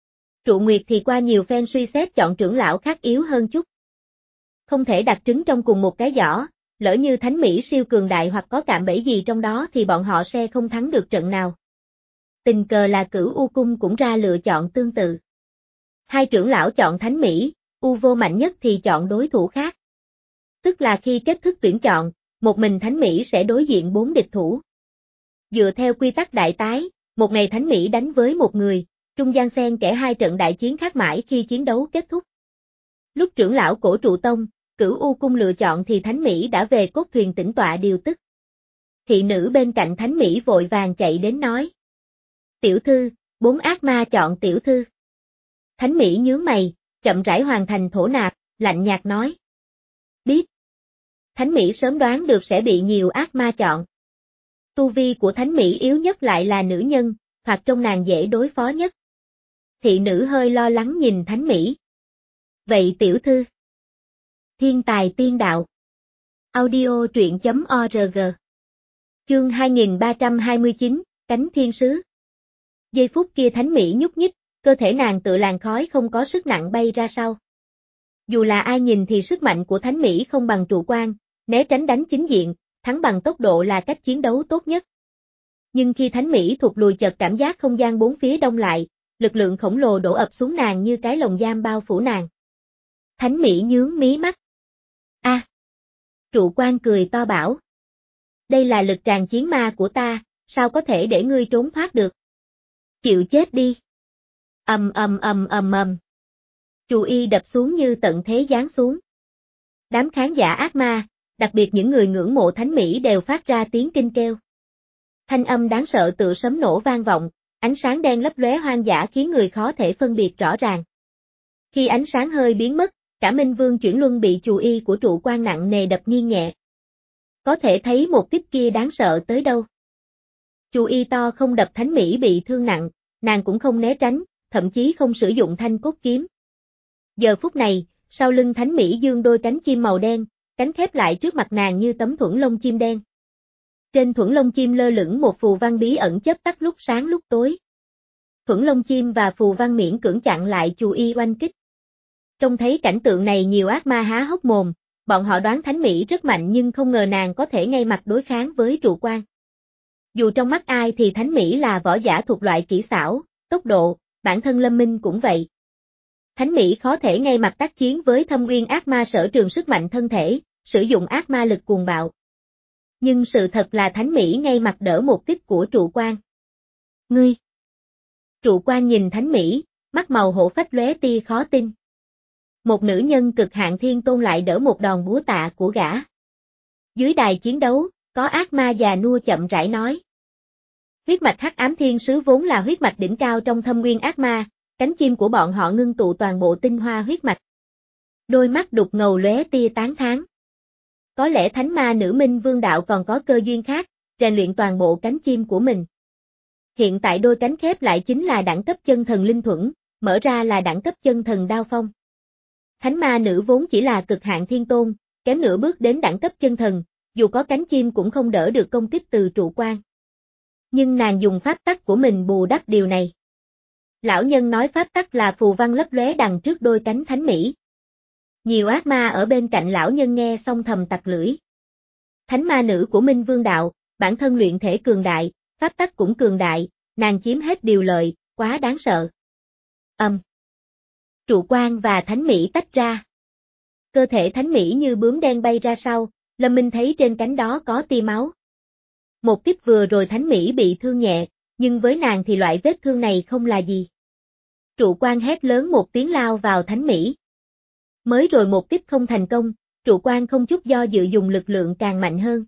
Speaker 1: Trụ Nguyệt thì qua nhiều phen suy xét chọn trưởng lão khác yếu hơn chút. Không thể đặt trứng trong cùng một cái giỏ, lỡ như thánh Mỹ siêu cường đại hoặc có cạm bẫy gì trong đó thì bọn họ sẽ không thắng được trận nào. Tình cờ là Cửu U Cung cũng ra lựa chọn tương tự. Hai trưởng lão chọn thánh Mỹ, U Vô mạnh nhất thì chọn đối thủ khác. Tức là khi kết thúc tuyển chọn, một mình thánh Mỹ sẽ đối diện bốn địch thủ. Dựa theo quy tắc đại tái, một ngày thánh Mỹ đánh với một người, trung gian xen kẽ hai trận đại chiến khác mãi khi chiến đấu kết thúc. Lúc trưởng lão Cổ Trụ Tông, Cửu U Cung lựa chọn thì thánh Mỹ đã về cốt thuyền tĩnh tọa điều tức. Thị nữ bên cạnh thánh Mỹ vội vàng chạy đến nói. Tiểu thư, bốn ác ma chọn tiểu thư. Thánh Mỹ nhướng mày, chậm rãi hoàn thành thổ nạp, lạnh nhạt nói. Biết. Thánh Mỹ sớm đoán được sẽ bị nhiều ác ma chọn. Tu vi của thánh Mỹ yếu nhất lại là nữ nhân, hoặc trong nàng dễ đối phó nhất. Thị nữ hơi lo lắng nhìn thánh Mỹ. Vậy tiểu thư. Thiên tài tiên đạo. Audio truyện chấm org. Chương hai nghìn ba trăm hai mươi chín, Cánh Thiên Sứ. Giây phút kia thánh Mỹ nhúc nhích, cơ thể nàng tựa làn khói không có sức nặng bay ra sau. Dù là ai nhìn thì sức mạnh của thánh Mỹ không bằng trụ quan, né tránh đánh chính diện, thắng bằng tốc độ là cách chiến đấu tốt nhất. Nhưng khi thánh Mỹ thụt lùi chợt cảm giác không gian bốn phía đông lại, lực lượng khổng lồ đổ ập xuống nàng như cái lồng giam bao phủ nàng. Thánh Mỹ nhướng mí mắt. A. À, trụ quan cười to bảo. Đây là lực tràng chiến ma của ta, sao có thể để ngươi trốn thoát được? Chịu chết đi. Ầm ầm ầm ầm ầm. Chù y đập xuống như tận thế giáng xuống. Đám khán giả ác ma, đặc biệt những người ngưỡng mộ thánh Mỹ đều phát ra tiếng kinh kêu. Thanh âm đáng sợ tựa sấm nổ vang vọng, ánh sáng đen lấp lóe hoang dã khiến người khó thể phân biệt rõ ràng. Khi ánh sáng hơi biến mất, cả Minh Vương chuyển luân bị chù y của trụ quan nặng nề đập nghiêng nhẹ. Có thể thấy một kích kia đáng sợ tới đâu. Chù y to không đập thánh Mỹ bị thương nặng, nàng cũng không né tránh, thậm chí không sử dụng thanh cốt kiếm. Giờ phút này, sau lưng thánh Mỹ dương đôi cánh chim màu đen, cánh khép lại trước mặt nàng như tấm thuẫn lông chim đen. Trên thuẫn lông chim lơ lửng một phù văn bí ẩn chớp tắt lúc sáng lúc tối. Thuẫn lông chim và phù văn miễn cưỡng chặn lại chù y oanh kích. Trông thấy cảnh tượng này nhiều ác ma há hốc mồm, bọn họ đoán thánh Mỹ rất mạnh nhưng không ngờ nàng có thể ngay mặt đối kháng với trụ quan. Dù trong mắt ai thì thánh Mỹ là võ giả thuộc loại kỹ xảo, tốc độ, bản thân Lâm Minh cũng vậy. Thánh Mỹ khó thể ngay mặt tác chiến với thâm uyên ác ma sở trường sức mạnh thân thể, sử dụng ác ma lực cuồng bạo. Nhưng sự thật là thánh Mỹ ngay mặt đỡ một kích của trụ quan. Ngươi! Trụ quan nhìn thánh Mỹ, mắt màu hổ phách lóe tia khó tin. Một nữ nhân cực hạn thiên tôn lại đỡ một đòn búa tạ của gã. Dưới đài chiến đấu, có ác ma già nua chậm rãi nói. Huyết mạch hắc ám thiên sứ vốn là huyết mạch đỉnh cao trong thâm nguyên ác ma, cánh chim của bọn họ ngưng tụ toàn bộ tinh hoa huyết mạch. Đôi mắt đục ngầu lóe tia tán thán. Có lẽ thánh ma nữ Minh Vương đạo còn có cơ duyên khác, rèn luyện toàn bộ cánh chim của mình. Hiện tại đôi cánh khép lại chính là đẳng cấp chân thần linh thuẫn, mở ra là đẳng cấp chân thần đao phong. Thánh ma nữ vốn chỉ là cực hạn thiên tôn, kém nửa bước đến đẳng cấp chân thần, dù có cánh chim cũng không đỡ được công kích từ trụ quan. Nhưng nàng dùng pháp tắc của mình bù đắp điều này. Lão nhân nói pháp tắc là phù văn lấp lóe đằng trước đôi cánh thánh Mỹ. Nhiều ác ma ở bên cạnh lão nhân nghe xong thầm tặc lưỡi. Thánh ma nữ của Minh Vương đạo, bản thân luyện thể cường đại, pháp tắc cũng cường đại, nàng chiếm hết điều lợi, quá đáng sợ. Âm. Um. Trụ quan và thánh Mỹ tách ra. Cơ thể thánh Mỹ như bướm đen bay ra sau, Lâm Minh thấy trên cánh đó có tia máu. Một kích vừa rồi thánh Mỹ bị thương nhẹ, nhưng với nàng thì loại vết thương này không là gì. Trụ quan hét lớn một tiếng lao vào thánh Mỹ. Mới rồi một kích không thành công, trụ quan không chút do dự dùng lực lượng càng mạnh hơn.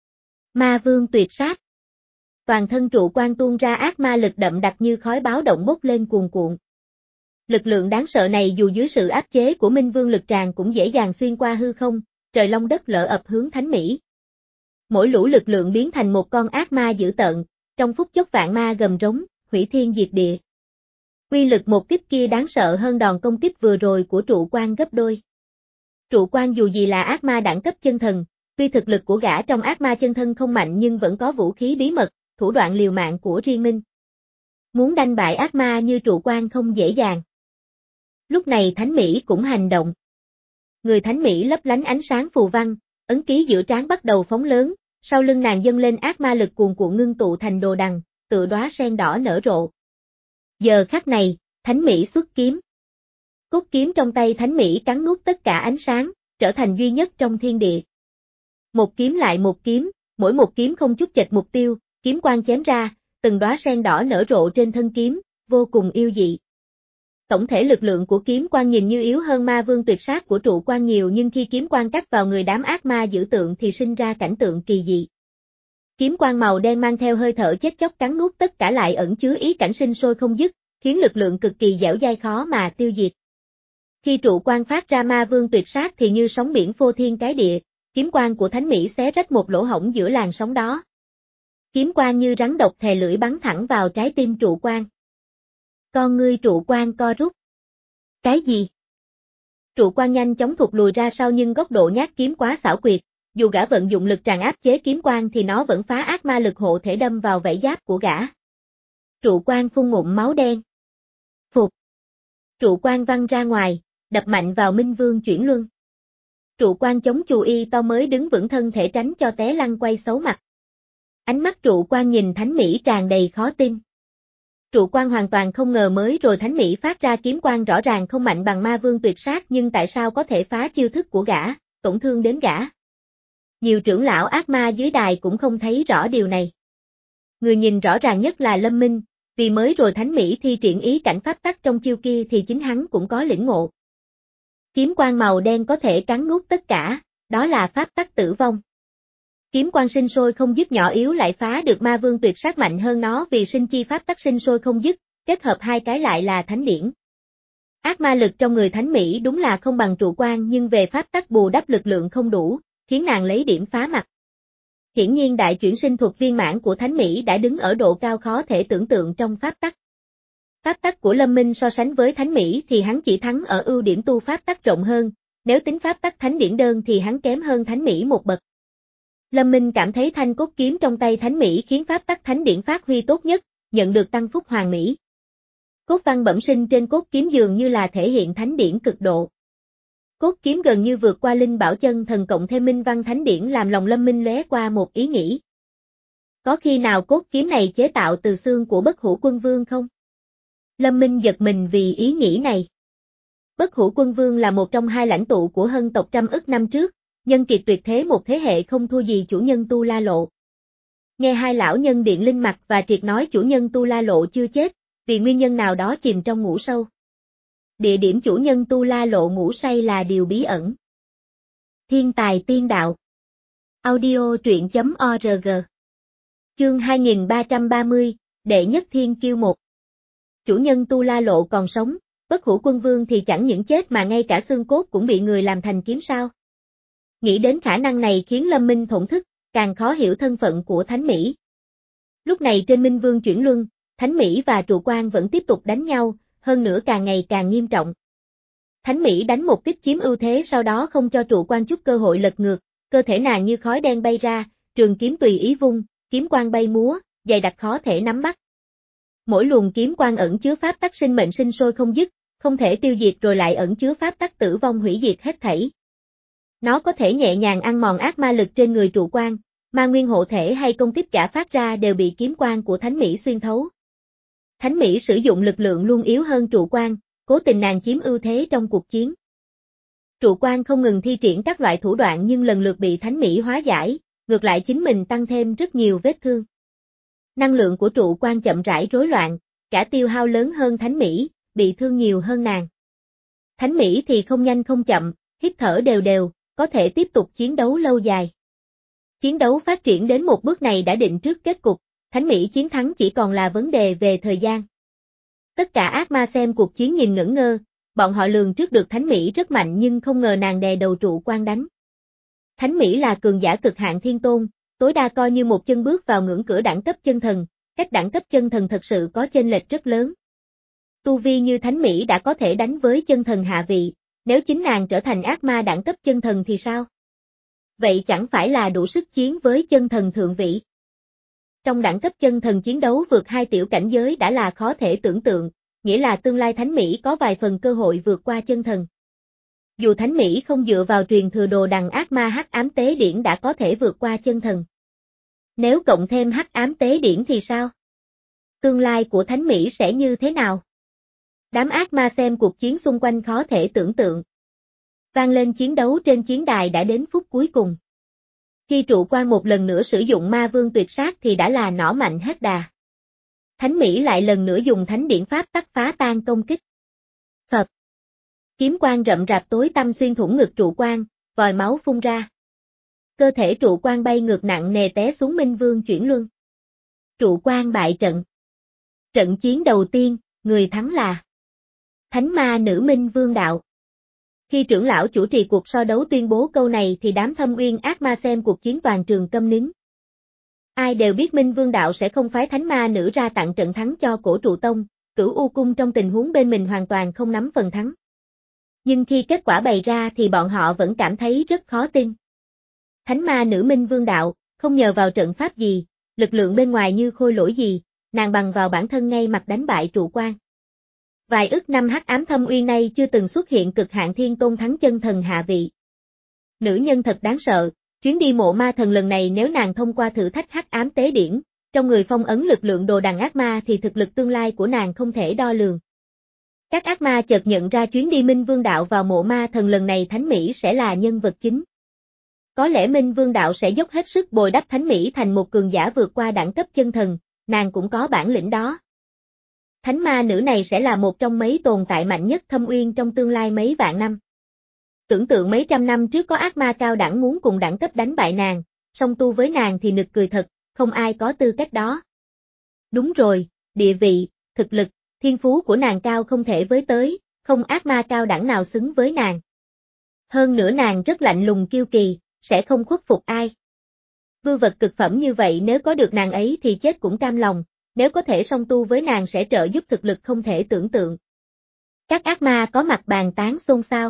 Speaker 1: Ma vương tuyệt sát. Toàn thân trụ quan tuôn ra ác ma lực đậm đặc như khói báo động bốc lên cuồn cuộn. Lực lượng đáng sợ này dù dưới sự áp chế của Minh Vương lực tràng cũng dễ dàng xuyên qua hư không, trời long đất lở ập hướng thánh Mỹ. Mỗi lũ lực lượng biến thành một con ác ma dữ tợn, trong phút chốc vạn ma gầm rống, hủy thiên diệt địa. Uy lực một kích kia đáng sợ hơn đòn công kích vừa rồi của trụ quan gấp đôi. Trụ quan dù gì là ác ma đẳng cấp chân thần, tuy thực lực của gã trong ác ma chân thân không mạnh nhưng vẫn có vũ khí bí mật, thủ đoạn liều mạng của riêng mình. Muốn đánh bại ác ma như trụ quan không dễ dàng. Lúc này Thánh Mỹ cũng hành động. Người Thánh Mỹ lấp lánh ánh sáng phù văn, ấn ký giữa trán bắt đầu phóng lớn, sau lưng nàng dâng lên ác ma lực cuồn cuộn ngưng tụ thành đồ đằng, tựa đóa sen đỏ nở rộ. Giờ khắc này, Thánh Mỹ xuất kiếm. Cốt kiếm trong tay Thánh Mỹ cắn nuốt tất cả ánh sáng, trở thành duy nhất trong thiên địa. Một kiếm lại một kiếm, mỗi một kiếm không chút chệch mục tiêu, kiếm quang chém ra, từng đóa sen đỏ nở rộ trên thân kiếm, vô cùng yêu dị. Tổng thể lực lượng của kiếm quang nhìn như yếu hơn ma vương tuyệt sát của trụ quang nhiều, nhưng khi kiếm quang cắt vào người đám ác ma dữ tượng thì sinh ra cảnh tượng kỳ dị. Kiếm quang màu đen mang theo hơi thở chết chóc cắn nuốt tất cả lại ẩn chứa ý cảnh sinh sôi không dứt, khiến lực lượng cực kỳ dẻo dai khó mà tiêu diệt. Khi trụ quang phát ra ma vương tuyệt sát thì như sóng biển phô thiên cái địa, kiếm quang của Thánh Mỹ xé rách một lỗ hổng giữa làn sóng đó. Kiếm quang như rắn độc thè lưỡi bắn thẳng vào trái tim trụ quang. Con ngươi trụ quang co rút. Cái gì? Trụ quang nhanh chóng thụt lùi ra sau, nhưng góc độ nhát kiếm quá xảo quyệt, dù gã vận dụng lực tràn áp chế kiếm quang thì nó vẫn phá ác ma lực hộ thể đâm vào vảy giáp của gã. Trụ quang phun ngụm máu đen. Phục. Trụ quang văng ra ngoài, đập mạnh vào Minh Vương chuyển luân. Trụ quang chống chù y to mới đứng vững thân thể tránh cho té lăn quay xấu mặt. Ánh mắt trụ quang nhìn Thánh Mỹ tràn đầy khó tin. Trụ quang hoàn toàn không ngờ mới rồi Thánh Mỹ phát ra kiếm quang rõ ràng không mạnh bằng ma vương tuyệt sát, nhưng tại sao có thể phá chiêu thức của gã, tổn thương đến gã. Nhiều trưởng lão ác ma dưới đài cũng không thấy rõ điều này. Người nhìn rõ ràng nhất là Lâm Minh, vì mới rồi Thánh Mỹ thi triển ý cảnh pháp tắc trong chiêu kia thì chính hắn cũng có lĩnh ngộ. Kiếm quang màu đen có thể cắn nuốt tất cả, đó là pháp tắc tử vong. Kiếm quang sinh sôi không dứt nhỏ yếu lại phá được ma vương tuyệt sát mạnh hơn nó vì sinh chi pháp tắc sinh sôi không dứt, kết hợp hai cái lại là thánh điển. Ác ma lực trong người Thánh Mỹ đúng là không bằng trụ quang, nhưng về pháp tắc bù đắp lực lượng không đủ, khiến nàng lấy điểm phá mặt. Hiển nhiên đại chuyển sinh thuật viên mãn của Thánh Mỹ đã đứng ở độ cao khó thể tưởng tượng trong pháp tắc. Pháp tắc của Lâm Minh so sánh với Thánh Mỹ thì hắn chỉ thắng ở ưu điểm tu pháp tắc rộng hơn, nếu tính pháp tắc thánh điển đơn thì hắn kém hơn Thánh Mỹ một bậc. Lâm Minh cảm thấy thanh cốt kiếm trong tay Thánh Mỹ khiến pháp tắc thánh điển phát huy tốt nhất, nhận được tăng phúc hoàn mỹ. Cốt văn bẩm sinh trên cốt kiếm dường như là thể hiện thánh điển cực độ. Cốt kiếm gần như vượt qua linh bảo chân thần cộng thêm minh văn thánh điển làm lòng Lâm Minh lóe qua một ý nghĩ. Có khi nào cốt kiếm này chế tạo từ xương của Bất Hủ Quân Vương không? Lâm Minh giật mình vì ý nghĩ này. Bất Hủ Quân Vương là một trong hai lãnh tụ của Hân tộc trăm ức năm trước, nhân kiệt tuyệt thế một thế hệ không thua gì chủ nhân Tu La Lộ. Nghe hai lão nhân Điện Linh Mặt và Triệt nói chủ nhân Tu La Lộ chưa chết, vì nguyên nhân nào đó chìm trong ngủ sâu. Địa điểm chủ nhân Tu La Lộ ngủ say là điều bí ẩn. Thiên tài tiên đạo. Audio truyện chấm org. Chương hai nghìn ba trăm ba mươi, Đệ nhất thiên kiêu một. Chủ nhân Tu La Lộ còn sống, Bất Hủ Quân Vương thì chẳng những chết mà ngay cả xương cốt cũng bị người làm thành kiếm sao. Nghĩ đến khả năng này khiến Lâm Minh thổn thức, càng khó hiểu thân phận của Thánh Mỹ. Lúc này trên Minh Vương chuyển luân, Thánh Mỹ và trụ quang vẫn tiếp tục đánh nhau, hơn nữa càng ngày càng nghiêm trọng. Thánh Mỹ đánh một kích chiếm ưu thế, sau đó không cho trụ quang chút cơ hội lật ngược, cơ thể nàng như khói đen bay ra, trường kiếm tùy ý vung, kiếm quang bay múa, dày đặc khó thể nắm bắt. Mỗi luồng kiếm quang ẩn chứa pháp tắc sinh mệnh sinh sôi không dứt, không thể tiêu diệt rồi lại ẩn chứa pháp tắc tử vong hủy diệt hết thảy. Nó có thể nhẹ nhàng ăn mòn ác ma lực trên người trụ quang, ma nguyên hộ thể hay công kích cả phát ra đều bị kiếm quang của Thánh Mỹ xuyên thấu. Thánh Mỹ sử dụng lực lượng luôn yếu hơn trụ quang, cố tình nàng chiếm ưu thế trong cuộc chiến. Trụ quang không ngừng thi triển các loại thủ đoạn nhưng lần lượt bị Thánh Mỹ hóa giải, ngược lại chính mình tăng thêm rất nhiều vết thương. Năng lượng của trụ quang chậm rãi rối loạn, cả tiêu hao lớn hơn Thánh Mỹ, bị thương nhiều hơn nàng. Thánh Mỹ thì không nhanh không chậm, hít thở đều đều, có thể tiếp tục chiến đấu lâu dài. Chiến đấu phát triển đến một bước này đã định trước kết cục, Thánh Mỹ chiến thắng chỉ còn là vấn đề về thời gian. Tất cả ác ma xem cuộc chiến nhìn ngẩn ngơ, bọn họ lường trước được Thánh Mỹ rất mạnh nhưng không ngờ nàng đè đầu trụ quang đánh. Thánh Mỹ là cường giả cực hạn thiên tôn, tối đa coi như một chân bước vào ngưỡng cửa đẳng cấp chân thần, cách đẳng cấp chân thần thật sự có chênh lệch rất lớn. Tu vi như Thánh Mỹ đã có thể đánh với chân thần hạ vị, nếu chính nàng trở thành ác ma đẳng cấp chân thần thì sao? Vậy chẳng phải là đủ sức chiến với chân thần thượng vị? Trong đẳng cấp chân thần chiến đấu vượt hai tiểu cảnh giới đã là khó thể tưởng tượng, nghĩa là tương lai Thánh Mỹ có vài phần cơ hội vượt qua chân thần. Dù Thánh Mỹ không dựa vào truyền thừa đồ đằng ác ma hắc ám tế điển đã có thể vượt qua chân thần. Nếu cộng thêm hắc ám tế điển thì sao? Tương lai của Thánh Mỹ sẽ như thế nào? Đám ác ma xem cuộc chiến xung quanh khó thể tưởng tượng. Vang lên chiến đấu trên chiến đài đã đến phút cuối cùng. Khi trụ quan một lần nữa sử dụng ma vương tuyệt sát thì đã là nỏ mạnh hết đà. Thánh Mỹ lại lần nữa dùng thánh điển pháp tắc phá tan công kích. Phập. Kiếm quang rậm rạp tối tăm xuyên thủng ngực trụ quan, vòi máu phun ra. Cơ thể trụ quan bay ngược nặng nề té xuống Minh Vương chuyển luân. Trụ quan bại trận. Trận chiến đầu tiên, người thắng là Thánh Ma Nữ Minh Vương Đạo. Khi trưởng lão chủ trì cuộc so đấu tuyên bố câu này thì đám thâm uyên ác ma xem cuộc chiến toàn trường câm nín. Ai đều biết Minh Vương Đạo sẽ không phái Thánh Ma Nữ ra tặng trận thắng cho Cổ Trụ Tông, Cửu U Cung trong tình huống bên mình hoàn toàn không nắm phần thắng. Nhưng khi kết quả bày ra thì bọn họ vẫn cảm thấy rất khó tin. Thánh Ma Nữ Minh Vương Đạo, không nhờ vào trận pháp gì, lực lượng bên ngoài như khôi lỗi gì, nàng bằng vào bản thân ngay mặt đánh bại trụ quan. Vài ức năm hắc ám thâm uyên nay chưa từng xuất hiện cực hạn thiên tôn thắng chân thần hạ vị. Nữ nhân thật đáng sợ, chuyến đi mộ ma thần lần này nếu nàng thông qua thử thách hắc ám tế điển, trong người phong ấn lực lượng đồ đằng ác ma thì thực lực tương lai của nàng không thể đo lường. Các ác ma chợt nhận ra chuyến đi Minh Vương Đạo vào mộ ma thần lần này Thánh Mỹ sẽ là nhân vật chính. Có lẽ Minh Vương Đạo sẽ dốc hết sức bồi đắp Thánh Mỹ thành một cường giả vượt qua đẳng cấp chân thần, nàng cũng có bản lĩnh đó. Thánh ma nữ này sẽ là một trong mấy tồn tại mạnh nhất thâm uyên trong tương lai mấy vạn năm. Tưởng tượng mấy trăm năm trước có ác ma cao đẳng muốn cùng đẳng cấp đánh bại nàng, song tu với nàng thì nực cười thật, không ai có tư cách đó. Đúng rồi, địa vị, thực lực, thiên phú của nàng cao không thể với tới, không ác ma cao đẳng nào xứng với nàng. Hơn nữa nàng rất lạnh lùng kiêu kỳ, sẽ không khuất phục ai. Vư vật cực phẩm như vậy nếu có được nàng ấy thì chết cũng cam lòng, nếu có thể song tu với nàng sẽ trợ giúp thực lực không thể tưởng tượng. Các ác ma có mặt bàn tán xôn xao.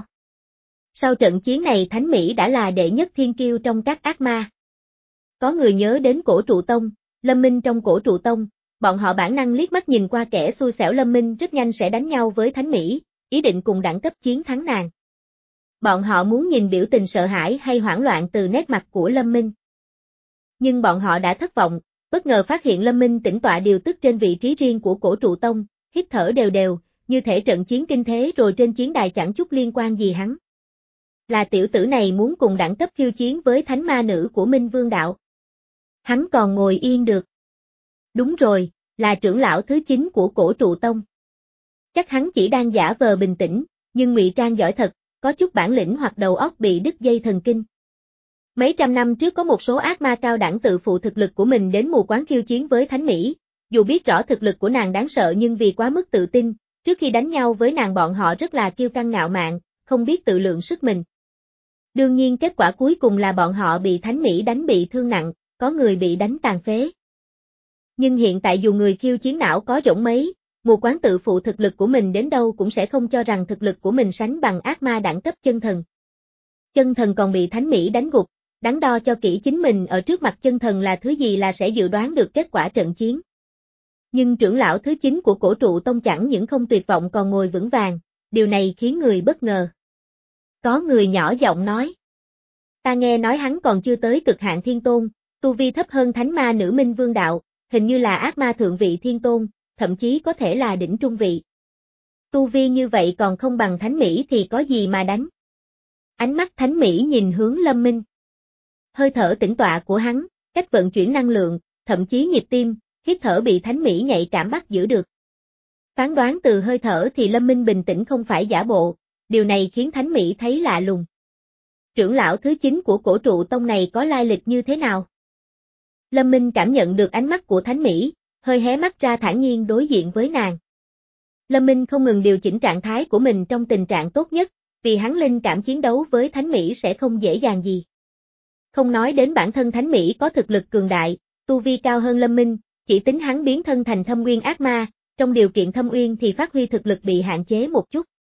Speaker 1: Sau trận chiến này Thánh Mỹ đã là đệ nhất thiên kiêu trong các ác ma. Có người nhớ đến Cổ Trụ Tông, Lâm Minh trong Cổ Trụ Tông, bọn họ bản năng liếc mắt nhìn qua kẻ xui xẻo Lâm Minh rất nhanh sẽ đánh nhau với Thánh Mỹ, ý định cùng đẳng cấp chiến thắng nàng. Bọn họ muốn nhìn biểu tình sợ hãi hay hoảng loạn từ nét mặt của Lâm Minh. Nhưng bọn họ đã thất vọng, bất ngờ phát hiện Lâm Minh tĩnh tọa điều tức trên vị trí riêng của Cổ Trụ Tông, hít thở đều đều, như thể trận chiến kinh thế rồi trên chiến đài chẳng chút liên quan gì hắn. Là tiểu tử này muốn cùng đẳng cấp khiêu chiến với Thánh Ma Nữ của Minh Vương Đạo. Hắn còn ngồi yên được. Đúng rồi, là trưởng lão thứ chín của Cổ Trụ Tông. Chắc hắn chỉ đang giả vờ bình tĩnh, nhưng ngụy trang giỏi thật, có chút bản lĩnh hoặc đầu óc bị đứt dây thần kinh. Mấy trăm năm trước có một số ác ma cao đẳng tự phụ thực lực của mình đến mù quáng khiêu chiến với Thánh Mỹ, dù biết rõ thực lực của nàng đáng sợ nhưng vì quá mức tự tin, trước khi đánh nhau với nàng bọn họ rất là kiêu căng ngạo mạn, không biết tự lượng sức mình. Đương nhiên kết quả cuối cùng là bọn họ bị Thánh Mỹ đánh bị thương nặng, có người bị đánh tàn phế. Nhưng hiện tại dù người khiêu chiến não có rỗng mấy, mù quáng tự phụ thực lực của mình đến đâu cũng sẽ không cho rằng thực lực của mình sánh bằng ác ma đẳng cấp chân thần. Chân thần còn bị Thánh Mỹ đánh gục, đắn đo cho kỹ chính mình ở trước mặt chân thần là thứ gì là sẽ dự đoán được kết quả trận chiến. Nhưng trưởng lão thứ chín của Cổ Trụ Tông chẳng những không tuyệt vọng còn ngồi vững vàng, điều này khiến người bất ngờ. Có người nhỏ giọng nói. Ta nghe nói hắn còn chưa tới cực hạn thiên tôn, tu vi thấp hơn Thánh Ma Nữ Minh Vương Đạo, hình như là ác ma thượng vị thiên tôn, thậm chí có thể là đỉnh trung vị. Tu vi như vậy còn không bằng Thánh Mỹ thì có gì mà đánh. Ánh mắt Thánh Mỹ nhìn hướng Lâm Minh. Hơi thở tĩnh tọa của hắn, cách vận chuyển năng lượng, thậm chí nhịp tim, hít thở bị Thánh Mỹ nhạy cảm bắt giữ được. Phán đoán từ hơi thở thì Lâm Minh bình tĩnh không phải giả bộ, điều này khiến Thánh Mỹ thấy lạ lùng. Trưởng lão thứ chín của Cổ Trụ Tông này có lai lịch như thế nào? Lâm Minh cảm nhận được ánh mắt của Thánh Mỹ, hơi hé mắt ra thản nhiên đối diện với nàng. Lâm Minh không ngừng điều chỉnh trạng thái của mình trong tình trạng tốt nhất, vì hắn linh cảm chiến đấu với Thánh Mỹ sẽ không dễ dàng gì. Không nói đến bản thân Thánh Mỹ có thực lực cường đại, tu vi cao hơn Lâm Minh, chỉ tính hắn biến thân thành thâm uyên ác ma, trong điều kiện thâm uyên thì phát huy thực lực bị hạn chế một chút.